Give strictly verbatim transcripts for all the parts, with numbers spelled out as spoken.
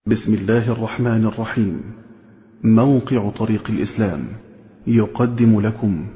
بسم الله الرحمن الرحيم. موقع طريق الإسلام يقدم لكم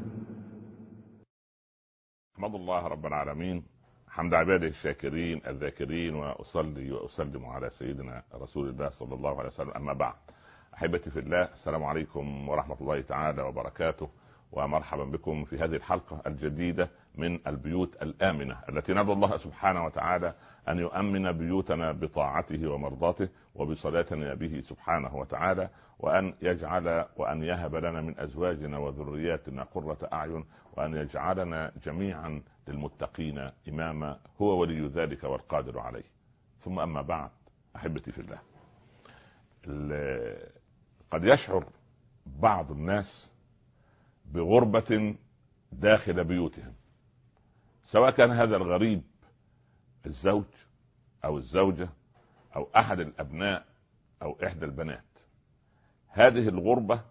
أحمد الله رب العالمين حمد عباده الشاكرين الذاكرين، وأصلي وأسلم على سيدنا رسول الله صلى الله عليه وسلم. أما بعد، أحبتي في الله، السلام عليكم ورحمة الله تعالى وبركاته، ومرحبا بكم في هذه الحلقة الجديدة من البيوت الآمنة التي ندعو الله سبحانه وتعالى أن يؤمن بيوتنا بطاعته ومرضاته وبصلاتنا به سبحانه وتعالى، وأن يجعل وأن يهب لنا من أزواجنا وذرياتنا قرة أعين، وأن يجعلنا جميعا للمتقين إماما، هو ولي ذلك والقادر عليه. ثم أما بعد، أحبتي في الله، قد يشعر بعض الناس بغربة داخل بيوتهم، سواء كان هذا الغريب الزوج أو الزوجة أو أحد الأبناء أو إحدى البنات. هذه الغربة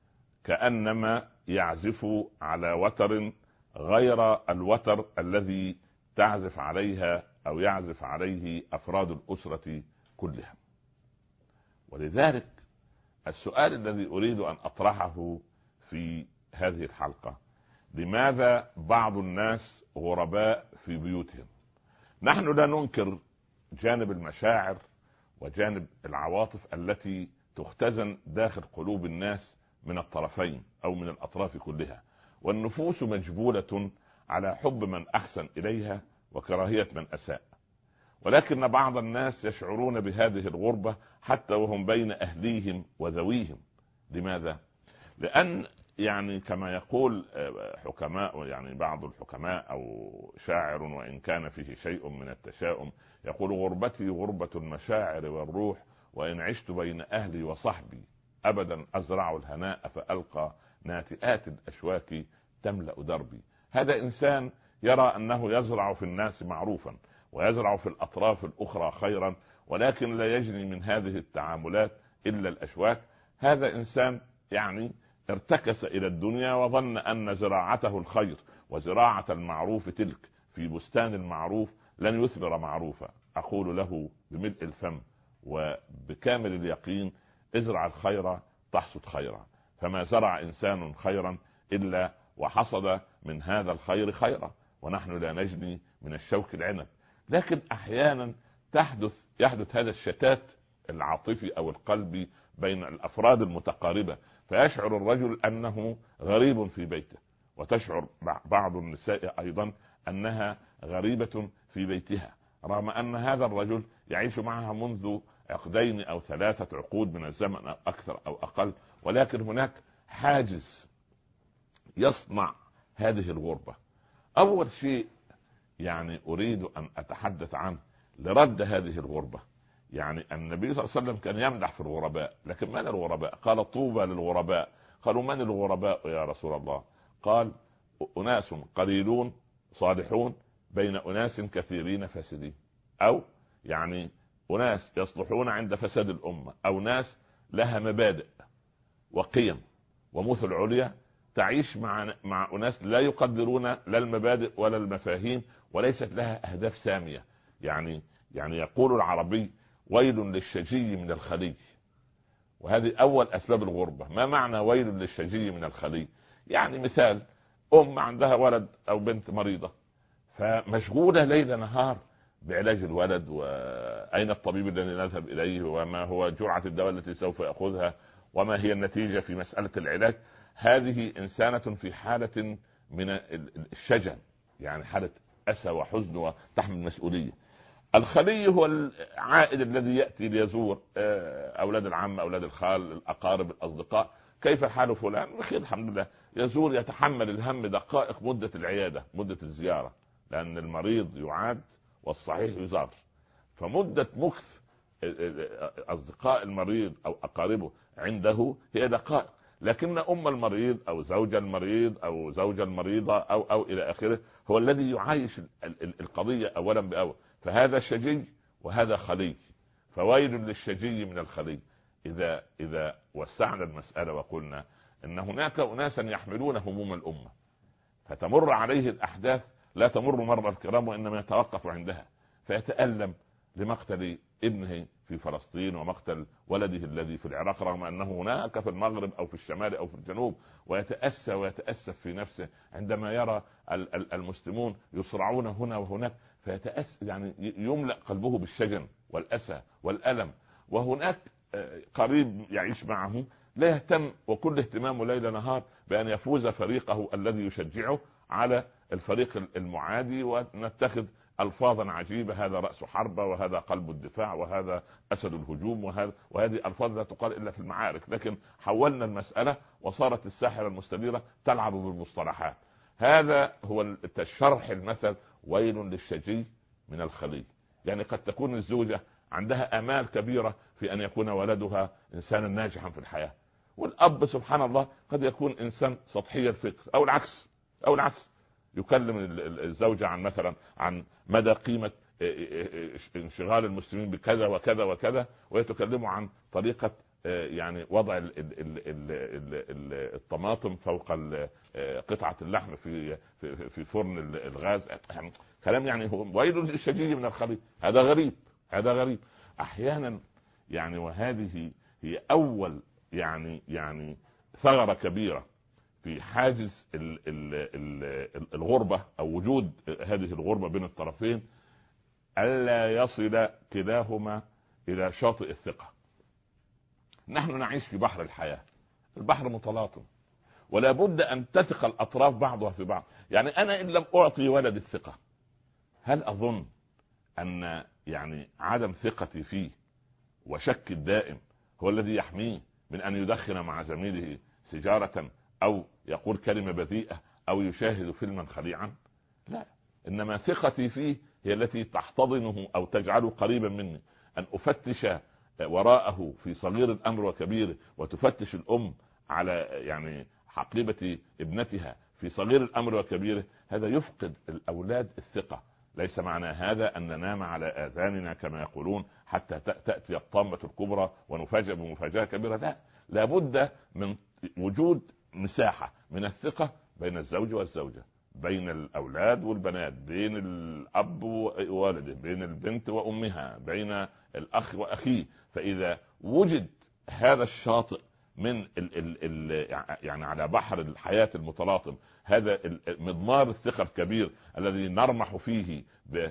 كأنما يعزف على وتر غير الوتر الذي تعزف عليها أو يعزف عليه أفراد الأسرة كلها. ولذلك السؤال الذي أريد أن أطرحه في هذه الحلقة: لماذا بعض الناس غرباء في بيوتهم؟ نحن لا ننكر جانب المشاعر وجانب العواطف التي تختزن داخل قلوب الناس من الطرفين أو من الأطراف كلها، والنفوس مجبولة على حب من أحسن إليها وكراهية من أساء. ولكن بعض الناس يشعرون بهذه الغربة حتى وهم بين أهليهم وذويهم. لماذا؟ لأن يعني كما يقول حكماء، يعني بعض الحكماء أو شاعر وإن كان فيه شيء من التشاؤم، يقول: غربتي غربة المشاعر والروح، وإن عشت بين أهلي وصحبي أبدا أزرع الهناء فألقى ناتئات الأشواك تملأ دربي. هذا إنسان يرى أنه يزرع في الناس معروفا ويزرع في الأطراف الأخرى خيرا، ولكن لا يجني من هذه التعاملات إلا الأشواك. هذا إنسان يعني ارتكس إلى الدنيا وظن أن زراعته الخير، وزراعة المعروف تلك في بستان المعروف لن يثمر معروفا. أقول له بملء الفم وبكامل اليقين: ازرع الخير تحصد خيرا. فما زرع إنسان خيرا إلا وحصد من هذا الخير خيرا، ونحن لا نجني من الشوك العنب. لكن أحيانا تحدث يحدث هذا الشتات العاطفي أو القلبي بين الأفراد المتقاربة، فيشعر الرجل أنه غريب في بيته، وتشعر بعض النساء أيضا أنها غريبة في بيتها، رغم أن هذا الرجل يعيش معها منذ عقدين أو ثلاثة عقود من الزمن أو أكثر أو أقل. ولكن هناك حاجز يصنع هذه الغربة. أول شيء يعني أريد أن أتحدث عنه لرد هذه الغربة. يعني النبي صلى الله عليه وسلم كان يمدح في الغرباء، لكن من الغرباء؟ قال: طوبى للغرباء. قالوا: من الغرباء يا رسول الله؟ قال: أناس قليلون صالحون بين أناس كثيرين فاسدين، أو يعني أناس يصلحون عند فساد الأمة، أو ناس لها مبادئ وقيم ومثل عليا تعيش مع مع أناس لا يقدرون لا المبادئ ولا المفاهيم، وليست لها أهداف سامية. يعني يعني يقول العربي: ويل للشجي من الخلي. وهذه أول أسباب الغربة. ما معنى ويل للشجي من الخلي؟ يعني مثال: أم عندها ولد أو بنت مريضة، فمشغولة ليل نهار بعلاج الولد، وأين الطبيب الذي نذهب إليه، وما هو جرعة الدواء التي سوف يأخذها، وما هي النتيجة في مسألة العلاج. هذه إنسانة في حالة من الشجن، يعني حالة أسى وحزن وتحمل مسؤولية. الخلي هو العائد الذي يأتي ليزور أولاد العم، أولاد الخال، الأقارب، الأصدقاء. كيف حال فلان؟ بخير الحمد لله. يزور، يتحمل الهم دقائق مدة العيادة، مدة الزيارة، لأن المريض يعاد والصحيح يزار. فمدة مكث أصدقاء المريض أو أقاربه عنده هي دقائق، لكن أم المريض أو زوج المريض أو زوجة المريضة أو أو إلى آخره هو الذي يعايش القضية أولا بأول. فهذا شجي وهذا خلي، فويل للشجي من الخلي. إذا إذا وسعنا المسألة وقلنا إن هناك أناسا يحملون هموم الأمة، فتمر عليه الأحداث لا تمر مر الكرام وإنما يتوقف عندها، فيتألم لمقتل ابنه في فلسطين ومقتل ولده الذي في العراق، رغم أنه هناك في المغرب أو في الشمال أو في الجنوب، ويتأسى ويتأسف في نفسه عندما يرى المسلمون يصرعون هنا وهناك، فيتأسى يعني يملأ قلبه بالشجن والأسى والألم. وهناك قريب يعيش معه لا يهتم، وكل اهتمامه ليل نهار بأن يفوز فريقه الذي يشجعه على الفريق المعادي، ونتخذ ألفاظا عجيبة: هذا رأس حربة، وهذا قلب الدفاع، وهذا أسد الهجوم، وهذا وهذه ألفاظ لا تقال إلا في المعارك. لكن حولنا المسألة وصارت الساحرة المستديرة تلعب بالمصطلحات. هذا هو شرح المثل: ويل للشجي من الخلي. يعني قد تكون الزوجة عندها آمال كبيرة في أن يكون ولدها إنسانا ناجحا في الحياة، والأب سبحان الله قد يكون إنسان سطحي الفكر، أو العكس أو العكس يكلم الزوجة عن مثلا عن مدى قيمة انشغال المسلمين بكذا وكذا وكذا، ويتكلموا عن طريقة يعني وضع الطماطم فوق قطعة اللحم في في فرن الغاز. كلام يعني هو ويل للشجي من الخلي. هذا غريب، هذا غريب أحيانا يعني. وهذه هي أول يعني يعني ثغرة كبيرة في حاجز الغربة أو وجود هذه الغربة بين الطرفين: ألا يصل كلاهما إلى شاطئ الثقة. نحن نعيش في بحر الحياة، البحر متلاطم، ولا بد أن تثق الأطراف بعضها في بعض. يعني أنا إن لم أعطي ولد الثقة، هل أظن أن يعني عدم ثقتي فيه وشك الدائم هو الذي يحميه من أن يدخن مع زميله سيجارة، أو يقول كلمة بذيئة، أو يشاهد فيلما خليعا؟ لا، إنما ثقتي فيه هي التي تحتضنه أو تجعله قريبا مني. أن أفتش وراءه في صغير الأمر وكبيره، وتفتش الأم على يعني حقيبة ابنتها في صغير الأمر وكبيره، هذا يفقد الأولاد الثقة. ليس معنى هذا أن ننام على آذاننا كما يقولون حتى تأتي الطامة الكبرى ونفاجأ بمفاجأة كبيرة. لا، لابد من وجود مساحة من الثقة بين الزوج والزوجة، بين الأولاد والبنات، بين الأب ووالده، بين البنت وأمها، بين الأخ وأخيه. فإذا وجد هذا الشاطئ من ال ال ال يعني على بحر الحياة المتلاطم، هذا مضمار الثقة الكبير الذي نرمح فيه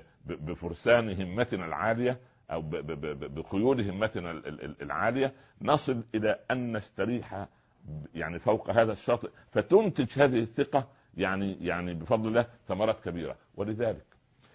بفرسان همتنا العالية أو بخيول همتنا العالية، نصل إلى أن نستريح يعني فوق هذا الشاطئ، فتنتج هذه الثقة يعني يعني بفضل الله ثمرات كبيرة. ولذلك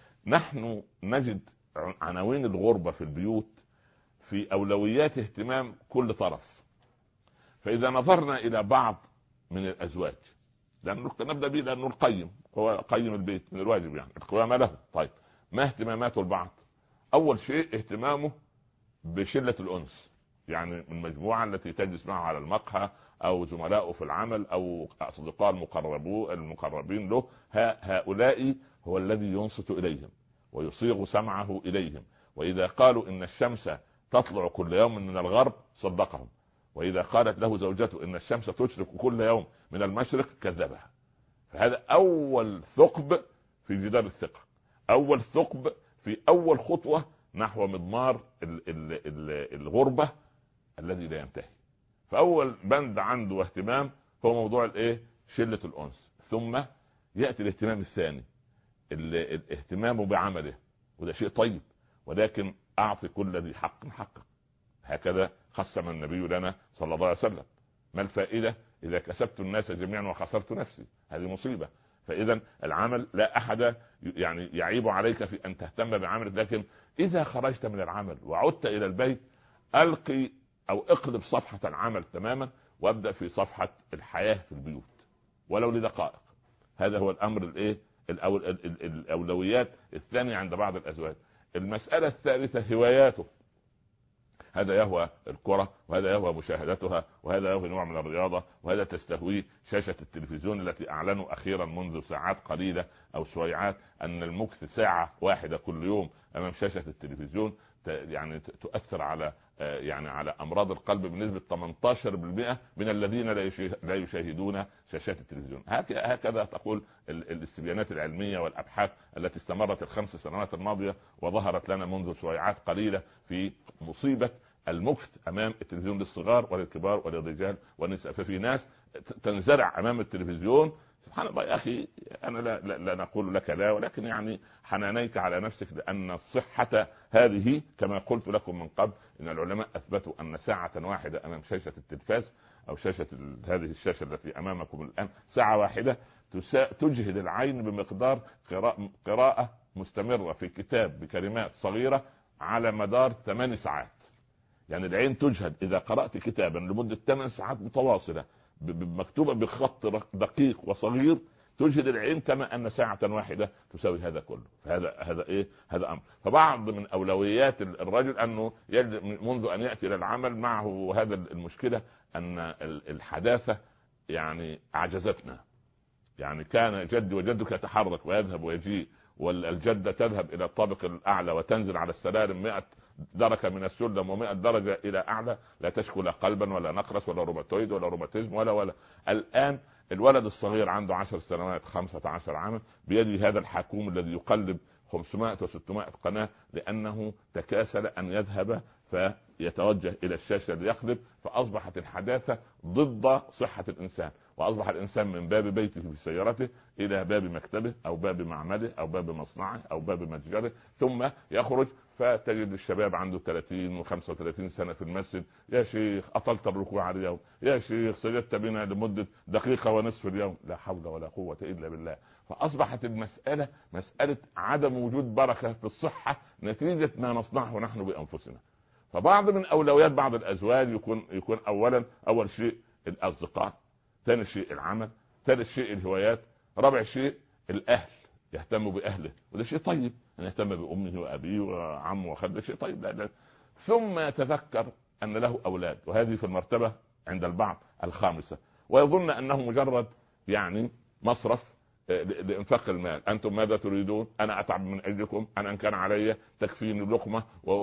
نحن نجد عناوين الغربة في البيوت في أولويات اهتمام كل طرف. فإذا نظرنا إلى بعض من الأزواج، لأن نبدأ به لأنه القيم هو قيم البيت من الواجب يعني القوامة له. طيب، ما اهتماماته البعض؟ أول شيء اهتمامه بشلة الأنس، يعني من مجموعة التي تجلس معه على المقهى، أو زملائه في العمل، أو أصدقاء المقربين له. هؤلاء هو الذي ينصت إليهم ويصيغ سمعه إليهم، وإذا قالوا إن الشمس تطلع كل يوم من الغرب صدقهم، وإذا قالت له زوجته إن الشمس تشرق كل يوم من المشرق كذبها. فهذا أول ثقب في جدار الثقة، أول ثقب في أول خطوة نحو مضمار الغربة الذي لا ينتهي. فأول بند عنده اهتمام هو موضوع الايه؟ شلة الأنس. ثم يأتي الاهتمام الثاني، الاهتمام بعمله، وده شيء طيب، ولكن أعطي كل ذي حق حقه. هكذا قسم النبي لنا صلى الله عليه وسلم: ما الفائدة إذا كسبت الناس جميعا وخسرت نفسي؟ هذه مصيبة. فإذا العمل لا أحد يعني يعيب عليك في أن تهتم بعملك، لكن إذا خرجت من العمل وعدت إلى البيت، ألقي أو اقلب صفحة العمل تماما، وابدأ في صفحة الحياة في البيوت ولو لدقائق. هذا هو الأمر الإيه؟ الأولويات الثانية عند بعض الأزواج. المسألة الثالثة هواياته. هذا يهوى الكرة، وهذا يهوى مشاهدتها، وهذا يهوى نوع من الرياضة، وهذا تستهويه شاشة التلفزيون التي أعلنوا أخيرا منذ ساعات قليلة أو سويعات أن المكث ساعة واحدة كل يوم أمام شاشة التلفزيون يعني تؤثر على يعني على امراض القلب بنسبه ثمانية عشر بالمئة من الذين لا يشاهدون شاشات التلفزيون. هكذا تقول الاستبيانات العلميه والابحاث التي استمرت الخمس سنوات الماضيه وظهرت لنا منذ شويعات قليله في مصيبه المكث امام التلفزيون للصغار وللكبار وللرجال والنساء. ففي ناس تنزرع امام التلفزيون. سبحان الله يا اخي، انا لا, لا, لا نقول لك لا، ولكن يعني حنانيك على نفسك، لان الصحه هذه كما قلت لكم من قبل ان العلماء اثبتوا ان ساعه واحده امام شاشه التلفاز او شاشه هذه الشاشه التي امامكم الان، ساعه واحده تجهد العين بمقدار قراءه, قراءة مستمره في كتاب بكلمات صغيره على مدار ثمان ساعات. يعني العين تجهد اذا قرات كتابا لمده ثمان ساعات متواصله مكتوبه بخط دقيق وصغير، تجهد العين كما ان ساعه واحده تساوي هذا كله. فهذا هذا ايه؟ هذا امر. فبعض من اولويات الرجل انه منذ ان ياتي الى العمل معه هذا المشكله ان الحداثه يعني اعجزتنا. يعني كان جدي وجدك يتحرك ويذهب ويجيء، والجده تذهب الى الطابق الاعلى وتنزل على السلالم مئة درجة من السلم ومئة درجة إلى أعلى، لا تشكو لا قلبا ولا نقرس ولا روماتويد ولا روماتيزم ولا ولا الآن الولد الصغير عنده عشر سنوات خمسة عشر عاما بيده هذا الحكوم الذي يقلب خمسمائة وستمائة قناة، لأنه تكاسل أن يذهب فيتوجه إلى الشاشة ليقلب. فأصبحت الحداثة ضد صحة الإنسان، وأصبح الإنسان من باب بيته في سيارته إلى باب مكتبه أو باب معمله أو باب مصنعه أو باب متجره، ثم يخرج فتجد الشباب عنده ثلاثين وخمسة وثلاثين سنة في المسجد: يا شيخ أطلت الركوع اليوم، يا شيخ سجدت بنا لمدة دقيقة ونصف اليوم. لا حول ولا قوة إلا بالله. فأصبحت المسألة مسألة عدم وجود بركة في الصحة نتيجة ما نصنعه نحن بأنفسنا. فبعض من أولويات بعض الأزواج يكون يكون أولا أول شيء الأصدقاء، ثاني شيء العمل، ثالث شيء الهوايات، رابع شيء الأهل، يهتم بأهله، وده شيء طيب أن يهتم بأمه وأبيه وعمه وخده، شيء طيب. لا لا. ثم يتذكر أن له أولاد، وهذه في المرتبة عند البعض الخامسة، ويظن أنه مجرد يعني مصرف لإنفاق المال. أنتم ماذا تريدون؟ أنا أتعب من أجلكم، أنا إن كان علي تكفيني لقمة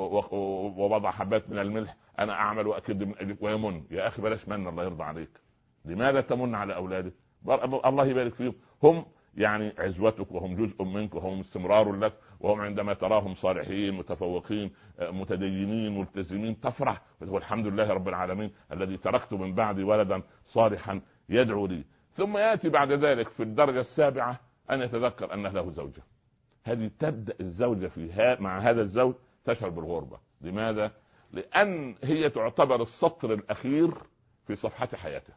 ووضع حبات من الملح، أنا أعمل وأكد من أجلك. ويمن. يا أخي بلاش من، الله يرضى عليك. لماذا تمن على أولادك؟ الله يبارك فيهم، هم يعني عزوتك وهم جزء منك وهم استمرار لك، وهم عندما تراهم صالحين متفوقين متدينين ملتزمين تفرح وتقول الحمد لله رب العالمين الذي تركت من بعدي ولدا صالحا يدعو لي. ثم يأتي بعد ذلك في الدرجة السابعة أن يتذكر أن له زوجة. هذه تبدأ الزوجة فيها مع هذا الزوج تشعر بالغربة. لماذا؟ لأن هي تعتبر السطر الأخير في صفحة حياته.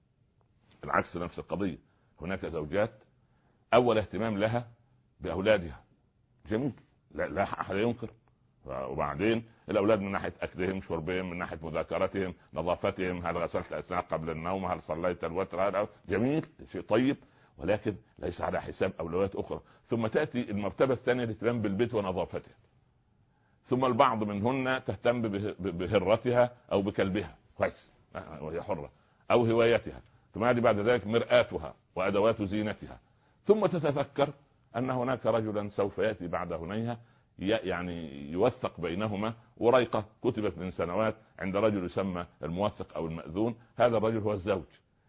العكس نفس القضية. هناك زوجات أول اهتمام لها بأولادها، جميل، لا, لا أحد ينكر. وبعدين الأولاد من ناحية أكلهم شربهم، من ناحية مذاكرتهم نظافتهم، هل غسلت أسنانك قبل النوم، هل صليت الوتر، هذا جميل، شيء طيب، ولكن ليس على حساب أولويات أخرى. ثم تأتي المرتبة الثانية الاهتمام بالبيت ونظافته. ثم البعض منهن تهتم بهرتها أو بكلبها، كويس وهي حرة، أو هوايتها. ثم هذه بعد ذلك مرآتها وأدوات زينتها. ثم تتذكر أن هناك رجلا سوف يأتي بعد هنيها يعني يوثق بينهما وريقة كتبت من سنوات عند رجل يسمى الموثق أو المأذون. هذا الرجل هو الزوج.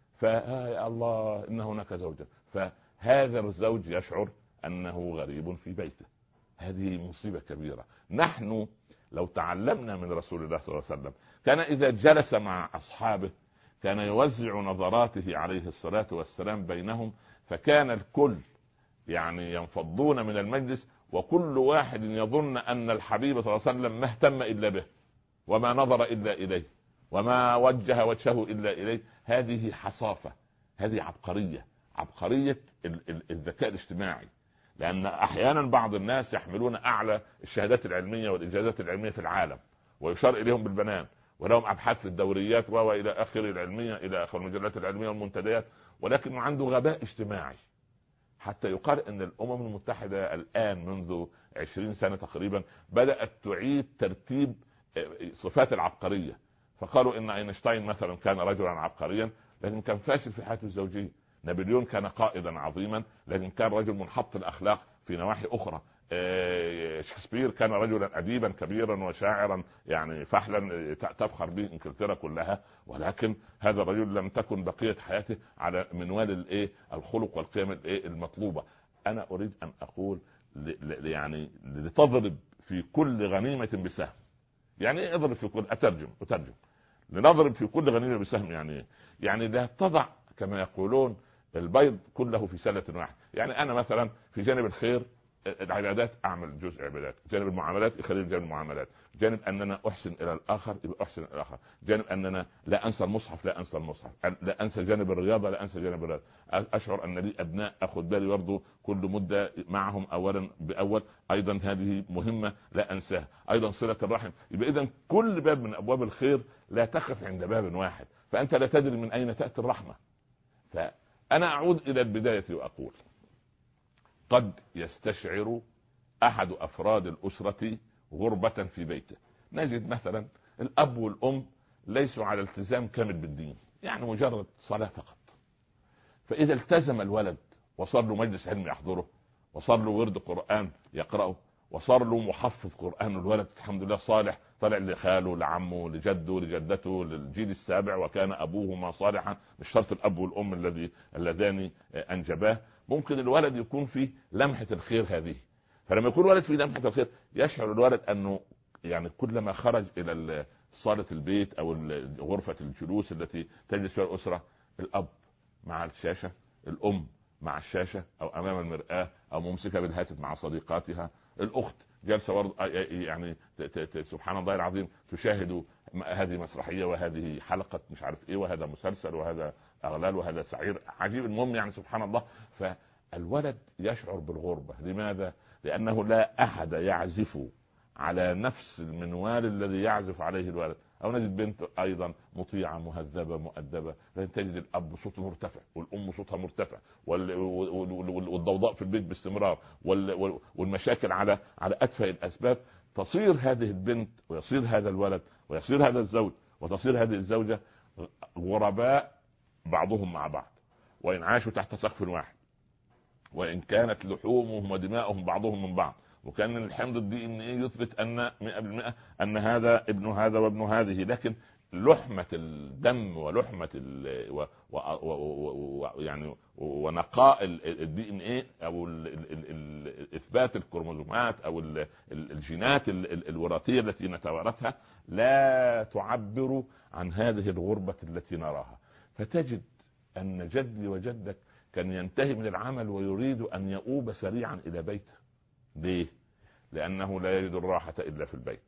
فيا الله إن هناك زوجة. فهذا الزوج يشعر أنه غريب في بيته. هذه مصيبة كبيرة. نحن لو تعلمنا من رسول الله صلى الله عليه وسلم، كان إذا جلس مع أصحابه كان يوزع نظراته عليه الصلاة والسلام بينهم، فكان الكل يعني ينفضون من المجلس وكل واحد يظن أن الحبيب صلى الله عليه وسلم ما اهتم إلا به وما نظر إلا إليه وما وجه وجهه إلا إليه. هذه حصافة، هذه عبقرية، عبقرية الذكاء الاجتماعي. لأن أحيانا بعض الناس يحملون أعلى الشهادات العلمية والإنجازات العلمية في العالم ويشار إليهم بالبنان، ولهم أبحاث في الدوريات وإلى آخر العلمية، إلى آخر المجلات العلمية والمنتديات، ولكن عنده غباء اجتماعي. حتى يقال أن الأمم المتحدة الآن منذ عشرين سنة تقريبا بدأت تعيد ترتيب صفات العبقرية. فقالوا إن أينشتاين مثلا كان رجلا عبقريا لكن كان فاشل في حياته الزوجية. نابليون كان قائدا عظيما لكن كان رجل منحط الأخلاق في نواحي أخرى. شكسبير كان رجلا أديبا كبيرا وشاعرا يعني فحلا تفخر به انجلترا كلها، ولكن هذا الرجل لم تكن بقية حياته على منوال الايه الخلق والقيم الايه المطلوبة. انا اريد ان اقول يعني لتضرب في كل غنيمة بسهم. يعني ايه اضرب في كل اترجم اترجم لنضرب في كل غنيمة بسهم؟ يعني يعني لا تضع كما يقولون البيض كله في سلة واحد. يعني انا مثلا في جانب الخير العبادات اعمل جزء عبادات، جانب المعاملات يخلي جانب المعاملات، جانب اننا احسن الى الاخر يبقى احسن الى الاخر، جانب اننا لا انسى المصحف لا انسى المصحف، لا انسى جانب الرياضه لا انسى جانب الرياضه، اشعر ان لي ابناء اخذ بالي برضه كل مده معهم اولا باول، ايضا هذه مهمه لا انساها، ايضا صله الرحم. يبقى اذا كل باب من ابواب الخير لا تقف عند باب واحد، فانت لا تدري من اين تاتي الرحمه. فانا اعود الى البدايه واقول قد يستشعر احد افراد الاسرة غربة في بيته. نجد مثلا الاب والام ليسوا على التزام كامل بالدين، يعني مجرد صلاة فقط. فاذا التزم الولد وصار له مجلس علم يحضره، وصار له ورد قرآن يقرأه، وصار له محفظ قرآن، الولد الحمد لله صالح، طلع لخاله لعمه لجده لجدته للجيل السابع، وكان ابوهما صالحا، مش شرط الاب والام الذي اللذان انجباه، ممكن الولد يكون فيه لمحة الخير هذه. فلما يكون الولد فيه لمحة الخير يشعر الولد انه يعني كلما خرج الى صالة البيت او غرفة الجلوس التي تجلس فيها الاسرة، الاب مع الشاشة، الام مع الشاشة او امام المرآة او ممسكة بالهاتف مع صديقاتها، الاخت جالسة برضه يعني سبحان الله العظيم تشاهد هذه مسرحية وهذه حلقة مش عارف ايه وهذا مسلسل وهذا اغلال وهذا سعير عجيب. المهم يعني سبحان الله. فالولد يشعر بالغربة. لماذا؟ لانه لا احد يعزف على نفس المنوال الذي يعزف عليه الولد. او نجد بنت ايضا مطيعة مهذبة مؤدبة، تجد الاب صوته مرتفع والام صوتها مرتفع والضوضاء في البيت باستمرار والمشاكل على على اتفه الاسباب. تصير هذه البنت ويصير هذا الولد ويصير هذا الزوج وتصير هذه الزوجة غرباء بعضهم مع بعض، وان عاشوا تحت سقف واحد، وان كانت لحومهم ودماؤهم بعضهم من بعض، وكان الحمض الدي ان ايه يثبت ان مئة بالمئة ان هذا ابن هذا وابن هذه، لكن لحمة الدم ولحمة ال و و و و يعني ونقاء الدي ان ايه او ال ال ال اثبات الكروموزومات او ال الجينات الوراثية التي نتوارثها لا تعبر عن هذه الغربة التي نراها. فتجد ان جدي وجدك كان ينتهي من العمل ويريد ان يؤوب سريعا الى بيته. ليه؟ لانه لا يجد الراحة الا في البيت.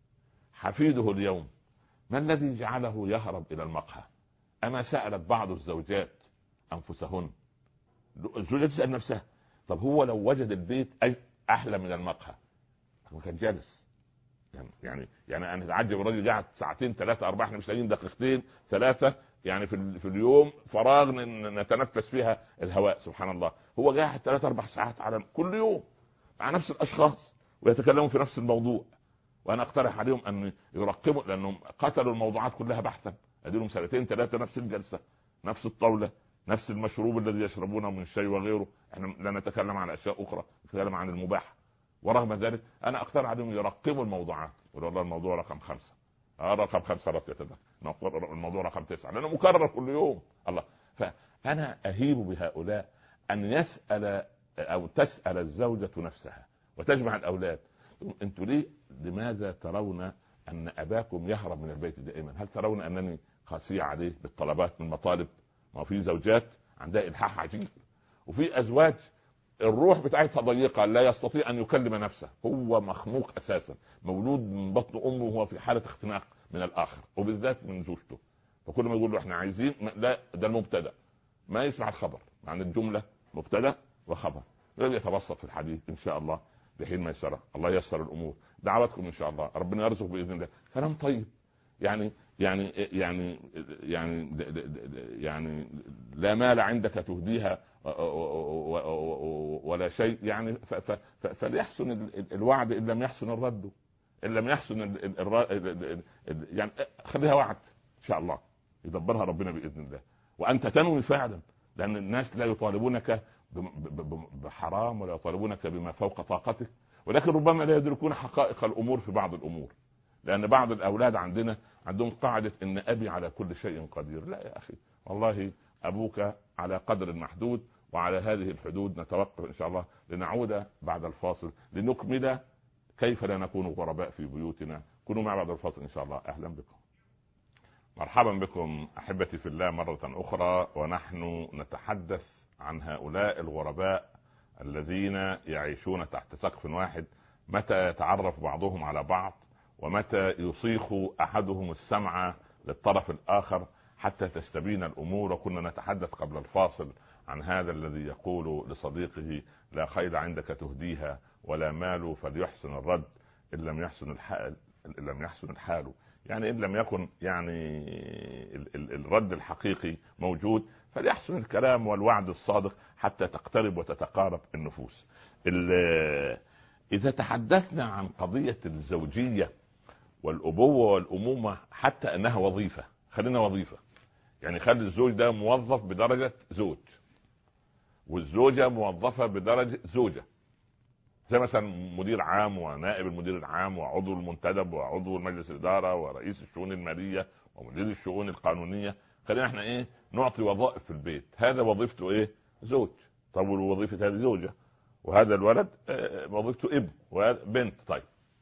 حفيده اليوم ما الذي جعله يهرب الى المقهى؟ اما سألت بعض الزوجات انفسهن؟ الزوجة تسأل نفسها طب هو لو وجد البيت احلى من المقهى كان جالس. يعني يعني يعني انا اتعجب الراجل قاعد ساعتين ثلاثة اربعة، احنا مش لاقيين دقيقتين ثلاثة يعني في في اليوم فراغ نتنفس فيها الهواء. سبحان الله، هو قاعد ثلاثة اربع ساعات على كل يوم مع نفس الاشخاص ويتكلمون في نفس الموضوع. وانا اقترح عليهم ان يرقموا، لانهم قتلوا الموضوعات كلها بحثا، اديلهم سنتين ثلاثة نفس الجلسة نفس الطاولة نفس المشروب الذي يشربونه من الشاي وغيره. احنا لا نتكلم عن اشياء اخرى، نتكلم عن المباح. ورغم ذلك انا اقترح عليهم يرقموا الموضوعات. والله الموضوع رقم خمسة، اه رقم خمسة رأس يتذكر، الموضوع رقم تسعة لانه مكرر كل يوم. الله. فانا اهيب بهؤلاء ان يسأل او تسأل الزوجة نفسها وتجمع الاولاد، انتوا ليه لماذا ترون ان اباكم يهرب من البيت دائما؟ هل ترون انني قاسي عليه بالطلبات من مطالب؟ ما في زوجات عندها الحاح عجيب، وفي ازواج الروح بتاعتها ضيقة لا يستطيع ان يكلم نفسه، هو مخنوق اساسا، مولود من بطن امه وهو في حالة اختناق من الاخر وبالذات من زوجته. فكل ما يقول له احنا عايزين، لا ده المبتدا، ما يسمع الخبر عن الجملة مبتدا وخبر، يتبسط في الحديث ان شاء الله بحين ما يسر. الله يسر الامور، دعواتكم ان شاء الله ربنا يرزق باذن الله. كلام طيب. يعني يعني يعني يعني يعني لا مال عندك تهديها ولا شيء، يعني فليحسن الوعد ان لم يحسن الرد، ان لم يحسن يعني خليها وعد ان شاء الله يدبرها ربنا باذن الله. وانت تنوي فعلا، لان الناس لا يطالبونك بحرام ولا يطالبونك بما فوق طاقتك، ولكن ربما لا يدركون حقائق الامور في بعض الامور، لان بعض الاولاد عندنا عندهم قاعده ان ابي على كل شيء قدير. لا يا اخي، والله ابوك على قدر محدود، وعلى هذه الحدود نتوقف ان شاء الله، لنعود بعد الفاصل لنكمل كيف لا نكون غرباء في بيوتنا. كونوا مع بعد الفاصل ان شاء الله. اهلا بكم، مرحبا بكم احبتي في الله مره اخرى، ونحن نتحدث عن هؤلاء الغرباء الذين يعيشون تحت سقف واحد، متى يتعرف بعضهم على بعض، ومتى يصيخ احدهم السمع للطرف الاخر حتى تستبين الامور. وكنا نتحدث قبل الفاصل عن هذا الذي يقول لصديقه: لا خيل عندك تهديها ولا مال فليحسن الرد ان لم يحسن الحال ان لم يحسن الحال. يعني ان لم يكن يعني ال ال الرد الحقيقي موجود، فليحسن الكلام والوعد الصادق حتى تقترب وتتقارب النفوس. اذا تحدثنا عن قضية الزوجية والابوة والامومة، حتى انها وظيفة، خلينا وظيفة، يعني خلي الزوج ده موظف بدرجة زوج، والزوجة موظفة بدرجة زوجة، زي مثلا مدير عام ونائب المدير العام وعضو المنتدب وعضو المجلس الإدارة ورئيس الشؤون المالية ومدير الشؤون القانونية. خلينا احنا ايه نعطي وظائف في البيت، هذا وظيفته ايه زوج. طب وظيفة هذه زوجة، وهذا الولد اه وظيفته ابن وهذا بنت. طيب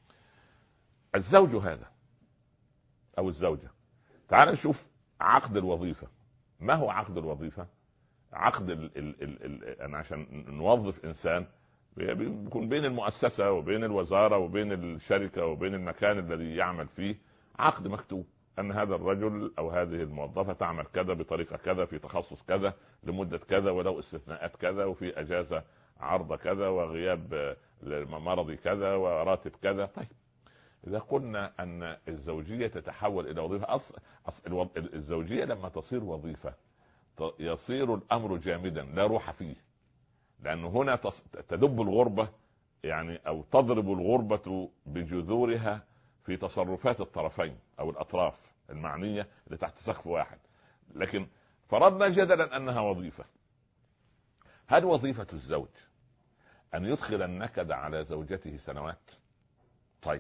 الزوج هذا او الزوجة، تعال نشوف عقد الوظيفة. ما هو عقد الوظيفة؟ عقد ال ال ال ال انا عشان نوظف انسان بيكون بين المؤسسة وبين الوزارة وبين الشركة وبين المكان الذي يعمل فيه عقد مكتوب ان هذا الرجل او هذه الموظفة تعمل كذا بطريقة كذا في تخصص كذا لمدة كذا ولو استثناءات كذا وفي اجازة عرض كذا وغياب مرضي كذا وراتب كذا. طيب اذا قلنا ان الزوجية تتحول الى وظيفة، اصل أصل الزوجية لما تصير وظيفة يصير الامر جامدا لا روح فيه، لانه هنا تدب الغربة يعني او تضرب الغربة بجذورها في تصرفات الطرفين او الاطراف المعنية اللي تحت سقف واحد. لكن فرضنا جدلا انها وظيفة، هل وظيفة الزوج ان يدخل النكد على زوجته سنوات؟ طيب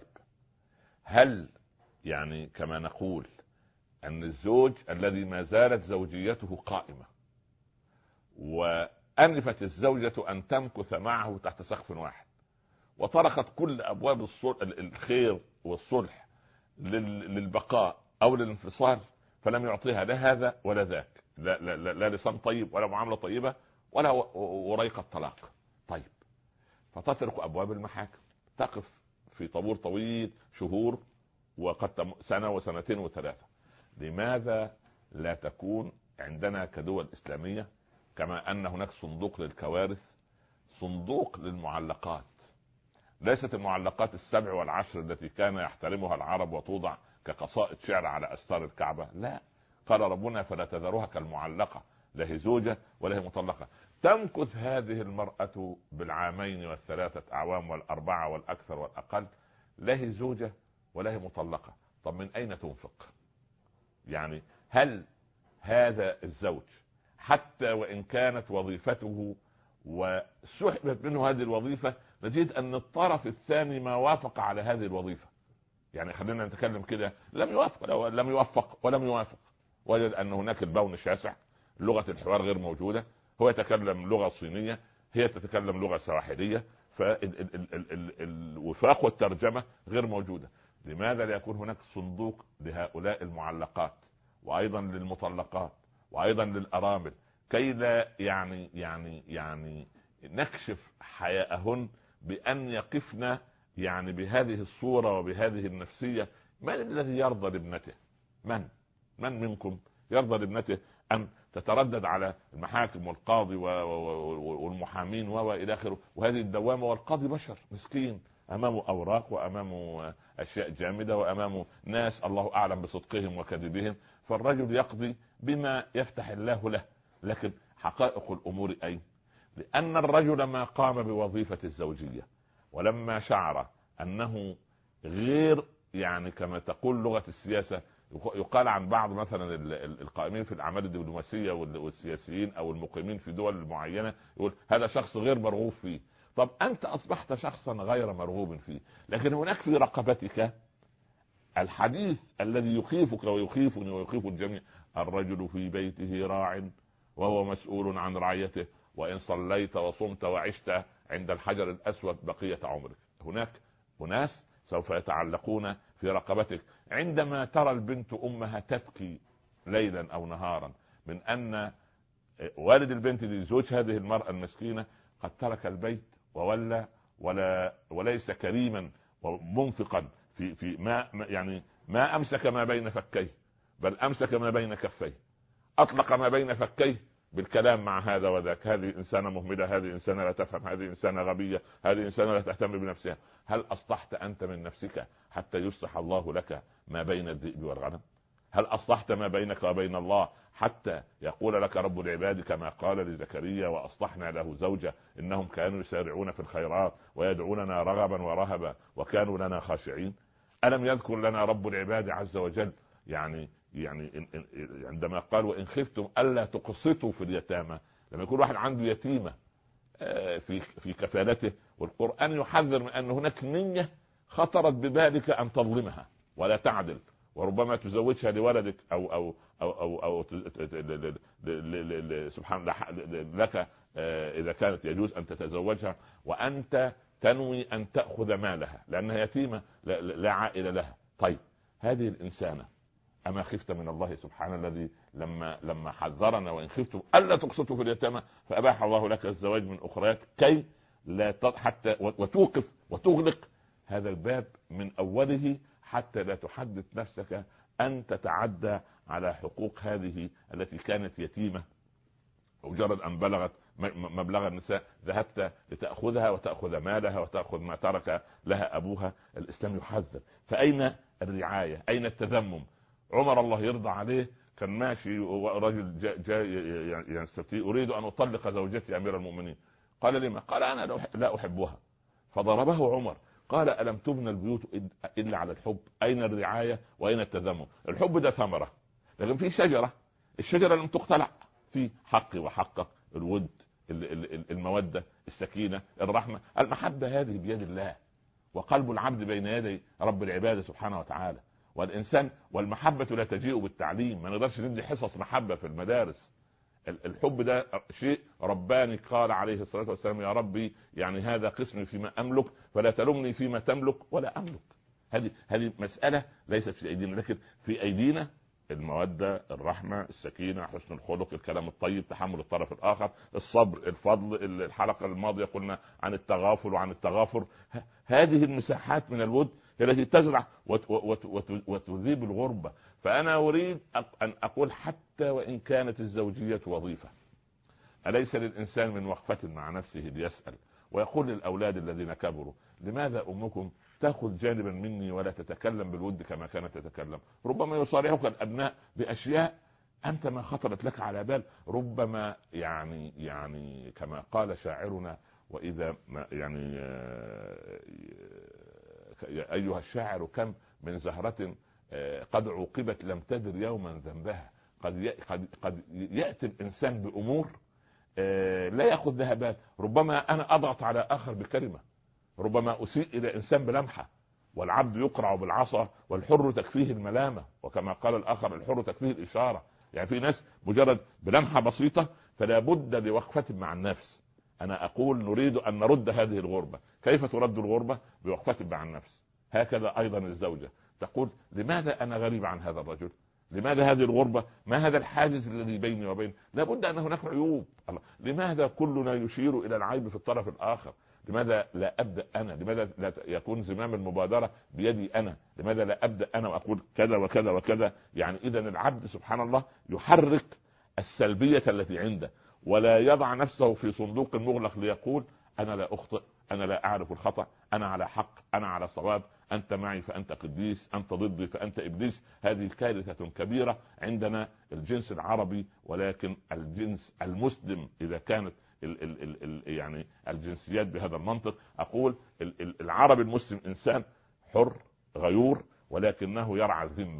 هل يعني كما نقول ان الزوج الذي ما زالت زوجيته قائمة وأنفت الزوجة أن تمكث معه تحت سقف واحد وطرقت كل أبواب الخير والصلح للبقاء أو للانفصال، فلم يعطيها لا هذا ولا ذاك، لا, لا, لا, لا لسان طيب ولا معاملة طيبة ولا وريقة طلاق؟ طيب فتطرق أبواب المحاكم، تقف في طابور طويل شهور وقد سنة وسنتين وثلاثة. لماذا لا تكون عندنا كدول إسلامية كما أن هناك صندوق للكوارث، صندوق للمعلقات؟ ليست المعلقات السبع والعشر التي كان يحترمها العرب وتوضع كقصائد شعر على أستار الكعبة، لا، قال ربنا فلا تذروها كالمعلقة، لا هي زوجة ولا هي مطلقة. تمكث هذه المرأة بالعامين والثلاثة أعوام والأربعة والأكثر والأقل، لا هي زوجة ولا هي مطلقة. طب من أين تنفق؟ يعني هل هذا الزوج حتى وإن كانت وظيفته وسحبت منه هذه الوظيفة، نجد أن الطرف الثاني ما وافق على هذه الوظيفة؟ يعني خلينا نتكلم كده، لم يوافق لم يوفق ولم يوافق، وجد أن هناك البون شاسع، لغة الحوار غير موجودة، هو يتكلم لغة صينية هي تتكلم لغة سواحلية، فالوفاق والترجمة غير موجودة. لماذا لا يكون هناك صندوق لهؤلاء المعلقات وأيضا للمطلقات وأيضا للأرامل، كي لا يعني يعني يعني نكشف حياءهن بأن يقفن يعني بهذه الصورة وبهذه النفسية؟ من الذي يرضى لابنته؟ من من منكم يرضى لابنته أن تتردد على المحاكم والقاضي والمحامين وإلى آخره، وهذه الدوامة، والقاضي بشر مسكين أمامه أوراق وأمامه أشياء جامدة وأمامه ناس الله أعلم بصدقهم وكذبهم، فالرجل يقضي بما يفتح الله له. لكن حقائق الأمور أين؟ لأن الرجل ما قام بوظيفة الزوجية ولما شعر أنه غير يعني كما تقول لغة السياسة، يقال عن بعض مثلا القائمين في الأعمال الدبلوماسية والسياسيين أو المقيمين في دول معينة، يقول هذا شخص غير مرغوب فيه. طب انت اصبحت شخصا غير مرغوب فيه. لكن هناك في رقبتك الحديث الذي يخيفك ويخيفني ويخيف الجميع: الرجل في بيته راع وهو مسؤول عن رعيته، وإن صليت وصمت وعشت عند الحجر الأسود بقية عمرك. هناك أناس سوف يتعلقون في رقبتك عندما ترى البنت أمها تبكي ليلا أو نهارا من أن والد البنت لزوج هذه المرأة المسكينة قد ترك البيت وولى ولا وليس كريما ومنفقا في في ما يعني ما أمسك ما بين فكيه، بل أمسك ما بين كفيه، أطلق ما بين فكيه بالكلام مع هذا وذاك. هذه إنسانة مهملة، هذه إنسانة لا تفهم، هذه إنسانة غبية، هذه إنسانة لا تهتم بنفسها. هل أصلحت أنت من نفسك حتى يصلح الله لك ما بين الذئب والغنم؟ هل أصلحت ما بينك وبين الله حتى يقول لك رب العباد كما قال لزكريا: وأصلحنا له زوجة إنهم كانوا يسارعون في الخيرات ويدعوننا رغبا ورهبا وكانوا لنا خاشعين؟ ألم يذكر لنا رب العباد عز وجل يعني يعني عندما قال: وإن خفتم ألا تقسطوا في اليتامى، لما يكون واحد عنده يتيمة في في كفالته، والقرآن يحذر من أن هناك نية خطرت ببالك أن تظلمها ولا تعدل، وربما تزوجها لولدك أو أو أو أو, أو سبحان لك إذا كانت يجوز أن تتزوجها، وأنت تنوي أن تأخذ مالها لأنها يتيمة لا عائلة لها. طيب هذه الإنسانة أما خفت من الله سبحانه الذي لما لما حذرنا: وإن خفتم ألا تقسطوا في اليتامى فأباح الله لك الزواج من أخريات كي لا حتى وتوقف وتغلق هذا الباب من أوله حتى لا تحدث نفسك أن تتعدى على حقوق هذه التي كانت يتيمة، مجرد أن بلغت مبلغ النساء ذهبت لتأخذها وتأخذ مالها وتأخذ ما ترك لها أبوها. الإسلام يحذر. فأين الرعاية؟ أين التذمم؟ عمر الله يرضى عليه كان ماشي ورجل جاء, جاء يستفتي: أريد أن أطلق زوجتي أمير المؤمنين. قال: لما؟ قال: أنا لا أحبها. فضربه عمر. قال: ألم تبنى البيوت إلا على الحب؟ أين الرعاية وأين التذمم؟ الحب ده ثمرة، لكن في شجرة، الشجرة لم تقتلع، في حقي وحقك، الود، المودة، السكينة، الرحمة، المحبة. هذه بيد الله، وقلب العبد بين يدي رب العباد سبحانه وتعالى. والإنسان والمحبة لا تجيء بالتعليم، ما نقدرش ندي حصص محبة في المدارس. الحب ده شيء رباني، قال عليه الصلاة والسلام: يا ربي يعني هذا قسمي فيما أملك فلا تلومني فيما تملك ولا أملك. هذه هذه مسألة ليست في أيدينا، لكن في أيدينا المودة، الرحمة، السكينة، حسن الخلق، الكلام الطيب، تحمل الطرف الآخر، الصبر، الفضل. الحلقة الماضية قلنا عن التغافل وعن التغافر. هذه المساحات من الود هي التي تزرع وتذيب الغربة. فأنا أريد أن أقول: حتى وإن كانت الزوجية وظيفة، أليس للإنسان من وقفة مع نفسه ليسأل ويقول للأولاد الذين كبروا: لماذا أمكم تأخذ جانبا مني ولا تتكلم بالود كما كانت تتكلم؟ ربما يصارحك الأبناء بأشياء أنت ما خطرت لك على بال. ربما يعني يعني كما قال شاعرنا: وإذا ما يعني أيها الشاعر كم من زهرة قد عوقبت لم تدر يوما ذنبها. قد قد قد يأتي الإنسان بأمور لا يأخذ لها بال. ربما أنا أضغط على آخر بكلمة، ربما أسيء إلى إنسان بلمحة. والعبد يقرع بالعصا والحر تكفيه الملامة، وكما قال الآخر: الحر تكفيه الإشارة. يعني في ناس مجرد بلمحة بسيطة فلا بد لوقفة مع النفس. أنا أقول نريد أن نرد هذه الغربة. كيف ترد الغربة؟ بوقفة مع النفس. هكذا أيضا الزوجة تقول: لماذا أنا غريب عن هذا الرجل؟ لماذا هذه الغربة؟ ما هذا الحاجز الذي بيني وبينه؟ لابد أن هناك عيوب. لماذا كلنا يشير إلى العيب في الطرف الآخر؟ لماذا لا أبدأ أنا؟ لماذا لا يكون زمام المبادرة بيدي أنا؟ لماذا لا أبدأ أنا وأقول كذا وكذا وكذا؟ يعني إذا العبد سبحان الله يحرك السلبية التي عنده، ولا يضع نفسه في صندوق مغلق ليقول: أنا لا أخطئ، أنا لا أعرف الخطأ، أنا على حق، أنا على صواب، أنت معي فأنت قديس، أنت ضدي فأنت إبليس. هذه كارثة كبيرة عندنا الجنس العربي. ولكن الجنس المسلم إذا كانت ال ال ال ال يعني الجنسيات بهذا المنطق، أقول ال ال العربي المسلم إنسان حر غيور، ولكنه يرعى الذمة.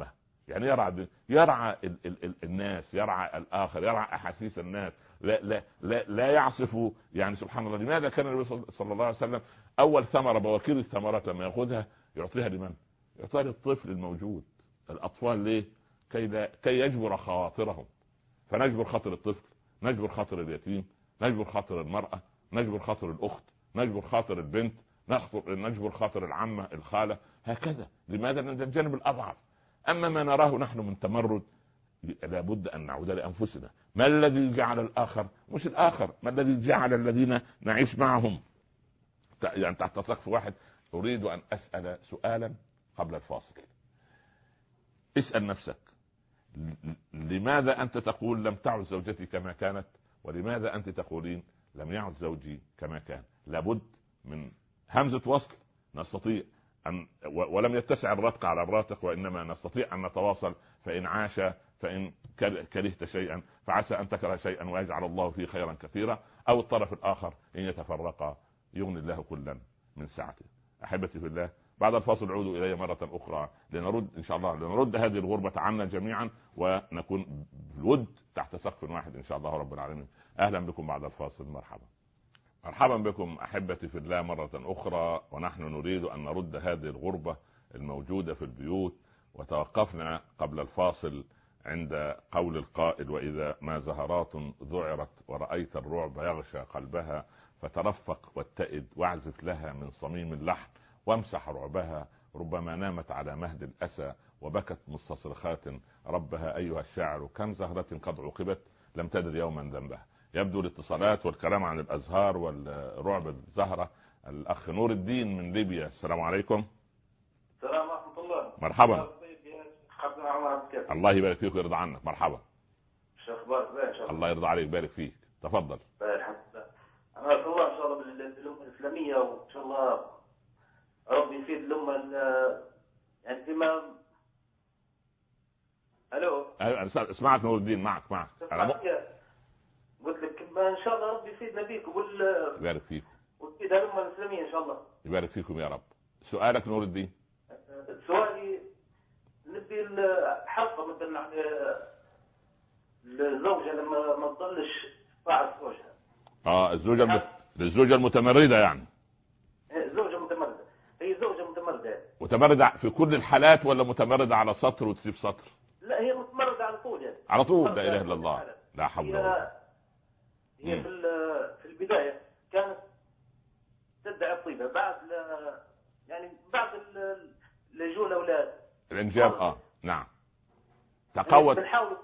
يعني يرعى يرعى ال ال ال الناس، يرعى الاخر، يرعى احاسيس الناس، لا لا لا, لا يعصف. يعني سبحان الله، لماذا كان النبي صلى الله عليه وسلم اول ثمره بواكير الثمرات لما ياخذها يعطيها لمن؟ يعطيها للطفل الموجود. الاطفال ليه؟ كي لا كي يجبر خواطرهم. فنجبر خاطر الطفل، نجبر خاطر اليتيم، نجبر خاطر المراه، نجبر خاطر الاخت، نجبر خاطر البنت، نجبر خاطر العمه الخاله، هكذا. لماذا؟ لأن الجانب الاضعف. اما ما نراه نحن من تمرد لابد ان نعود لانفسنا. ما الذي جعل الاخر مش الاخر؟ ما الذي جعل الذين نعيش معهم يعني تحت سقف واحد؟ اريد ان اسال سؤالا قبل الفاصل. اسال نفسك، لماذا انت تقول لم تعد زوجتي كما كانت؟ ولماذا انت تقولين لم يعد زوجي كما كان؟ لابد من همزه وصل نستطيع أن، ولم يتسع الرتق على الراتق، وإنما نستطيع أن نتواصل. فإن عاش، فإن كرهت شيئا فعسى أن تكره شيئا ويجعل الله فيه خيرا كثيرا. أو الطرف الآخر إن يتفرقا يغني الله كلا من سعته. أحبتي في الله، بعد الفاصل عودوا إلي مرة أخرى لنرد إن شاء الله لنرد هذه الغربة عنا جميعا، ونكون بالود تحت سقف واحد إن شاء الله رب العالمين. أهلا بكم بعد الفاصل. مرحبا مرحبا بكم أحبتي في الله مرة أخرى، ونحن نريد أن نرد هذه الغربة الموجودة في البيوت. وتوقفنا قبل الفاصل عند قول القائل: وإذا ما زهرات ذعرت ورأيت الرعب يغشى قلبها فترفق واتئد واعزف لها من صميم اللحن وامسح رعبها، ربما نامت على مهد الأسى وبكت مستصرخات ربها أيها الشاعر كم زهرة قد عقبت لم تدر يوما ذنبها. يبدو الاتصالات والكلام عن الأزهار والرعب الزهرة. الأخ نور الدين من ليبيا، السلام عليكم. السلام ورحمة الله. مرحبا. الله يبارك فيك ويرضى عنك. مرحبا. شو أخبارك؟ إن شاء الله. الله يرضى عليك، يبارك فيك، تفضل. الحمد لله. أنا أرجو الله إن شاء الله بالأمة الإسلامية، وإن شاء الله ربي يفيد الأمة يعني بما. ألو. أنا اسمعك نور الدين، معك معك. أنا م... قلت لك إن شاء الله ربي يفيدنا بيك وبال. يبارك فيكم. ويفيد الأمة الإسلامية إن شاء الله. يبارك فيكم يا رب. سؤالك نور الدين. سؤالي نبي الحلقة مثلا عن الزوجة لما ما تضلش طاعة زوجها. اه الزوجة المت... الزوجة المتمردة يعني. زوجة متمردة، هي زوجة متمردة. متمردة في كل الحالات ولا متمردة على سطر وتسيب سطر؟ لا هي متمردة على طول يعني. على طول، لا إله إلا الله، لا حول ولا قوة. هي في في البداية كانت تدعي الطيبة، بعد يعني بعد لجوء الأولاد الإنجاب. اه نعم. تقوت بنحاول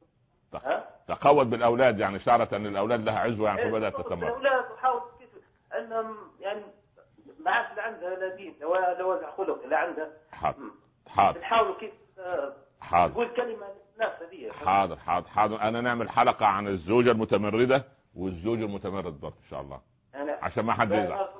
تقوت بالأولاد، يعني شعرت أن الأولاد لها عزوة يعني فبدأت تتمرد. الأولاد وحاول كيف أنهم يعني ما عادش لا عندها لا دين لا وازع خلق لا عندها. حاضر حاضر. بنحاول كيف حاضر تقول كلمة للناس هذه. حاضر حاضر حاضر. أنا نعمل حلقة عن الزوجة المتمردة والزوج المتمرد برضه إن شاء الله، عشان ما حد يزعل.